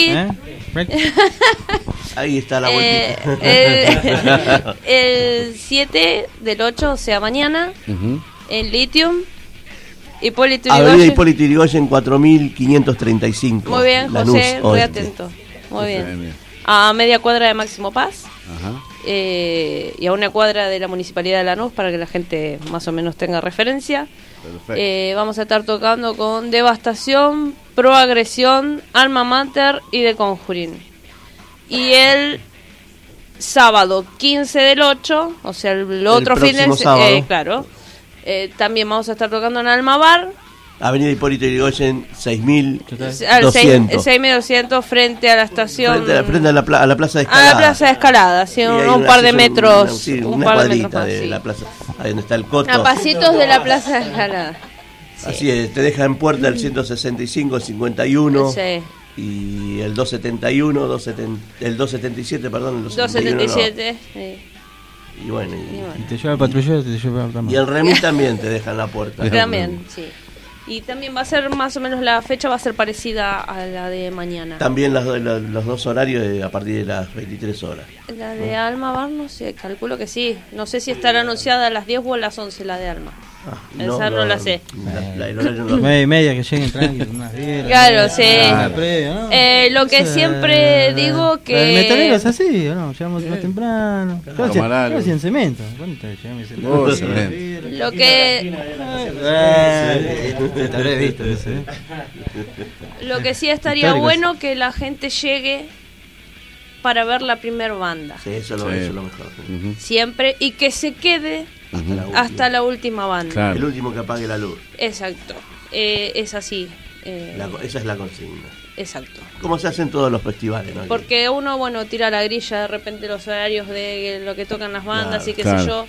Ahí está la vueltita. El 7 del 8, o sea, mañana, en Lithium. Avenida Hipólito Yrigoyen 4535. Muy bien, José, muy atento. Muy bien. A media cuadra de Máximo Paz. Ajá. Y a una cuadra de la Municipalidad de Lanús, para que la gente más o menos tenga referencia. Vamos a estar tocando con Devastación, Proagresión, Alma Mater y The Conjuring. Y el sábado 15 del 8, o sea, el otro fin de semana, claro, también vamos a estar tocando en Alma Bar. Avenida Hipólito Yrigoyen 6200. 6200 frente a la estación. Frente a la Plaza de Escalada. A la Plaza de Escalada, sí, un par de metros. Una cuadrita de la plaza. Ahí donde está el coto. A pasitos de la Plaza de Escalada. Sí. Así es, te deja en puerta el 165, 51. Sí. Y el 271, el 277, perdón. El 277, no. sí. Y bueno. Y te lleva el patrullero, te lleva y el remis también te deja en la puerta. También, sí. Y también va a ser más o menos, la fecha va a ser parecida a la de mañana. También los dos horarios a partir de las 23 horas. La de Alma Bar, no sé, calculo que sí. No sé si estará anunciada a las 10 o a las 11 la de Alma. Esa no la sé. El horario no. Media que lleguen tranquilos, unas birras. Claro, sí. Previo, ¿no? Lo que siempre digo que... El metalero es así, ¿no? Llegamos más temprano. Casi en cemento. ¿Cuánto llegamos? Cemento. Lo que... Lo que sí estaría bueno que la gente llegue para ver la primer banda. Sí, eso es lo mejor. Siempre, y que se quede hasta la última banda. Claro. El último que apague la luz. Exacto. Es así. Esa es la consigna. Exacto. Como se hacen todos los festivales, ¿no? Porque uno, tira la grilla de repente los horarios de lo que tocan las bandas, claro, y qué sé yo.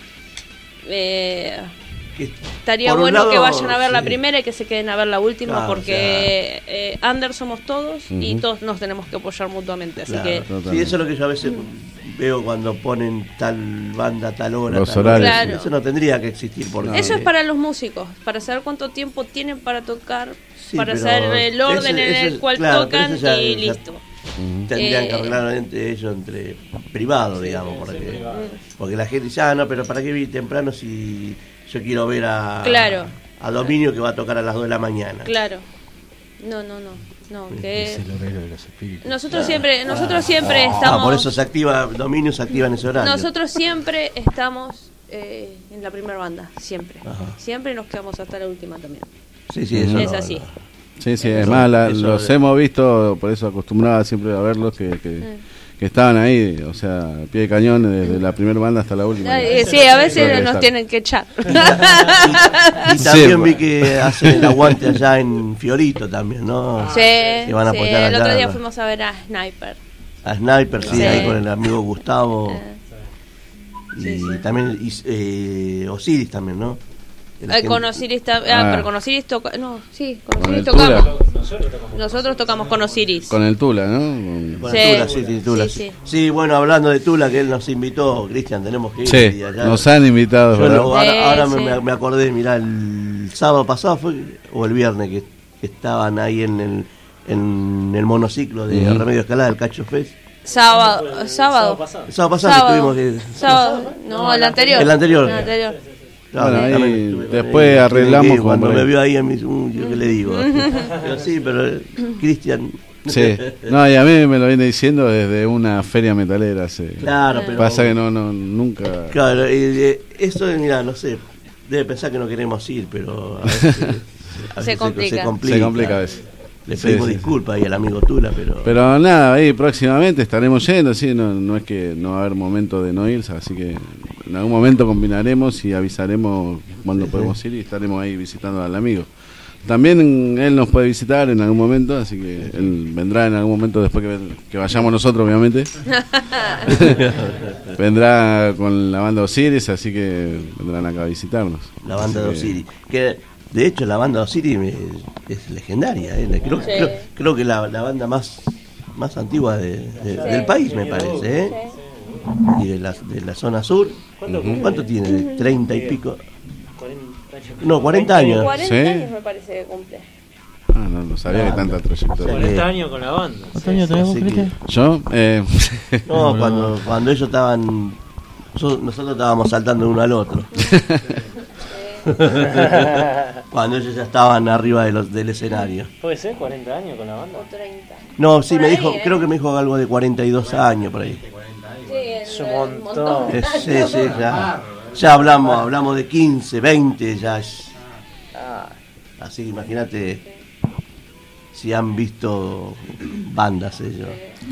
Estaría bueno que vayan a ver la primera y que se queden a ver la última, claro, porque under somos todos y todos nos tenemos que apoyar mutuamente, así que sí, eso es lo que yo a veces veo cuando ponen tal banda, tal hora, los horarios. Claro. Eso no tendría que existir, porque eso es para los músicos, para saber cuánto tiempo tienen para tocar, para saber el orden en el cual tocan y listo. Tendrían que arreglar entre ellos, entre privados, digamos, porque la gente dice, no, pero ¿para qué vi temprano si yo quiero ver a Dominio que va a tocar a las 2 de la mañana? Claro. No, que es el horario de los espíritus. Nosotros siempre estamos. Por eso Dominio se activa en ese horario. Nosotros siempre estamos en la primera banda, siempre. Siempre nos quedamos hasta la última también. Sí, eso es así. Sí, es más, los hemos visto, por eso acostumbraba siempre a verlos que estaban ahí, o sea, al pie de cañón desde la primera banda hasta la última. Sí, a veces nos tienen que echar. Y también vi que hacen el aguante allá en Fiorito también, ¿no? Sí, que van a apoyar el allá, otro día fuimos a ver a Sniper. A Sniper, sí, ahí con el amigo Gustavo. También Osiris también, ¿no? Con Osiris pero con Osiris tocamos. Nosotros tocamos con Osiris. Con el Tula, ¿no? Con el Tula, sí. Sí, bueno, hablando de Tula, que él nos invitó, Cristian, tenemos que ir. Sí, nos han invitado. Ahora me acordé, mirá, el sábado pasado o el viernes, que estaban ahí en el monociclo de Remedio Escalada, el Cacho Fest. Sábado pasado estuvimos. Sábado, no, el anterior. El anterior. Bueno, ahí después arreglamos cuando me vio ahí en mi yo qué le digo. pero Cristian. Sí, no, y a mí me lo viene diciendo desde una feria metalera. Claro, pero pasa que nunca. Claro, eso, mira, no sé, debe pensar que no queremos ir, pero a veces se complica. Se complica a veces. Le pedimos disculpas ahí al amigo Tula, pero nada, ahí próximamente estaremos yendo, sí, no es que no va a haber momento de no ir, así que en algún momento combinaremos y avisaremos cuando podemos ir y estaremos ahí visitando al amigo. También él nos puede visitar en algún momento, así que él vendrá en algún momento después que vayamos nosotros, obviamente. Vendrá con la banda Osiris, así que vendrán acá a visitarnos. La banda de Osiris, que de hecho la banda Osiris es legendaria, creo que la banda más más antiguas del país, me parece, ¿eh? Y de la zona sur. ¿Cuánto tiene? ¿De 30 y pico? No, 40 años. 40 ¿Sí? años me parece que cumple. Ah, no sabía que tanta trayectoria. 40 años con la banda. ¿Cuántos años tenés vos, Así que- Cristian? Yo, No, cuando ellos estaban... Nosotros estábamos saltando uno al otro. Cuando ellos ya estaban arriba del escenario. ¿Puede ser 40 años con la banda? O 30. No, sí, Por me ahí, dijo, creo que me dijo algo de 42 años por ahí. Sí, Es un montón. Sí, ya hablamos de 15, 20, ya es... Así que imagínate si han visto bandas ellos.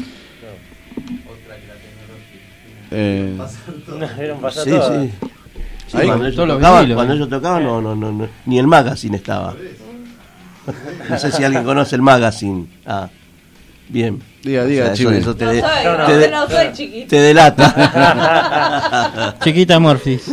No, vieron pasar Sí, todo. sí. Sí, Ahí, cuando, ellos todos los tocaban, vinilos, cuando ellos tocaban, no, ni el magazine estaba. No sé si alguien conoce el magazine. Ah, bien. Diga, O sea, Chime. eso te, No soy, te- no soy chiquita. te delata. Chiquita Morphis.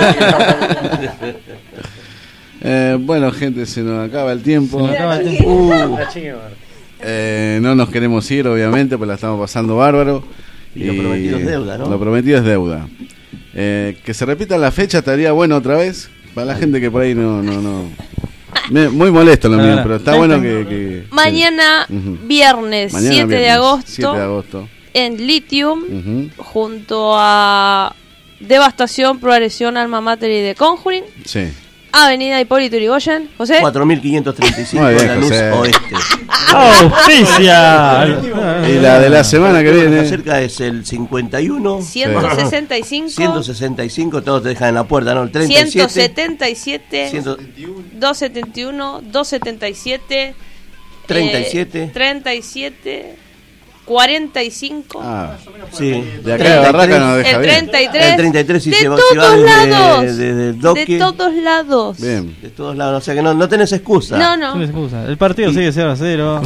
Bueno, gente, se nos acaba el tiempo. Se nos acaba el tiempo. La chica, No nos queremos ir, obviamente, pues la estamos pasando bárbaro. Y lo prometido es deuda, ¿no? Lo prometido es deuda. Que se repita la fecha estaría bueno otra vez. Para la gente que por ahí no. Muy molesto lo mío, pero está bueno que Mañana, Ujú. viernes, Mañana 7 de viernes, agosto, 7 de agosto. en Lithium, Ujú. junto a Devastación, Progresión, Alma Mater y The Conjuring, Sí. Avenida Hipólito Yrigoyen. José. 4.535 Muy bien, la luz José. oeste. ¡Auspicia! Y la de la semana que Más viene. cerca es el 51, 165, 165, todos te dejan en la puerta, ¿no? El 37, 177, 100, 271, 277, 37. 37, 45, Ah, sí. de acá de Barraca nos deja el bien. 33, El 33 si de se va todos desde- lados, desde el doque. de todos lados. Bien. De todos lados, o sea que no tenés excusa. No, No me no. excusa. El partido sigue 0-0.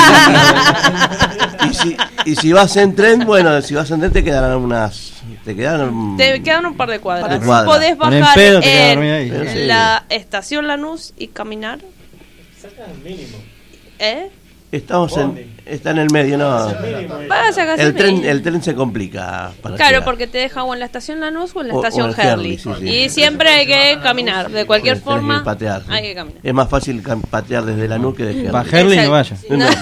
Y si vas en tren, bueno, si vas en tren te quedarán unas... Te quedan... Te quedan un par de cuadras. Par de cuadras. Podés Con el bajar pedo te quedas en, dormido ahí. Pero sí. la estación Lanús y caminar. ¿Eh? Está en el medio, no. Vas a casi El tren se complica para Claro, llegar. porque te deja o en la estación Lanús o en la O estación en Herley. Herley, sí. Y siempre hay que caminar. De cualquier Tenés que forma, patear, sí. hay que caminar. Es más fácil patear desde la nuca que de Herley. Para Herley no vaya.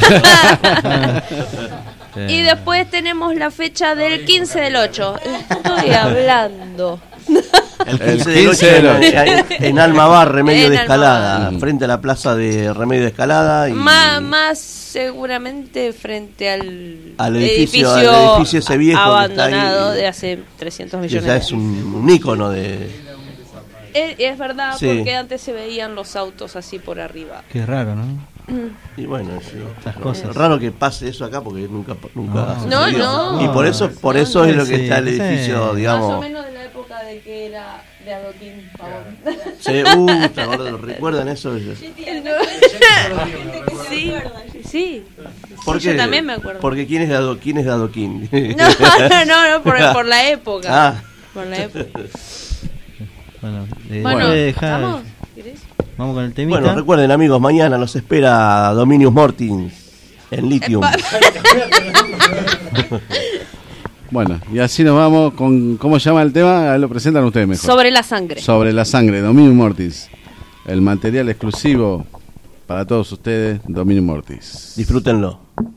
Y después tenemos la fecha del 15 del 8. Estoy hablando. El El 15 del 15 del 8 en Almabar, Remedio En de Escalada, Almabar. frente a la plaza de Remedio de Escalada. Y Más seguramente frente al edificio ese viejo que está ahí. abandonado de hace 300 que millones ya de es años. un ícono de... Es verdad, Sí. porque antes se veían los autos así por arriba. Qué raro, ¿no? Y bueno, sí. Estas cosas. Raro que pase eso acá porque nunca ha No, sucedido. no. Y por eso es lo que Sí, está el sí. edificio, Más o digamos. menos de la época de que era de adoquín, pavón. ¿Te acuerdas? ¿Recuerdan eso? Sí, sí. ¿Por Sí, qué? yo también me acuerdo. Porque ¿quién es de adoquín? No, por la época. Ah. Por la época. Bueno, Bueno, deja- ¿vamos? ¿Querés? Vamos con el temita. Bueno, recuerden amigos, mañana los espera Dominius Mortins en Lithium. Bueno, y así nos vamos con. ¿Cómo se llama el tema? Lo presentan ustedes mejor. Sobre la sangre. Sobre la sangre, Dominium Mortis. El material exclusivo para todos ustedes, Dominium Mortis. Disfrútenlo.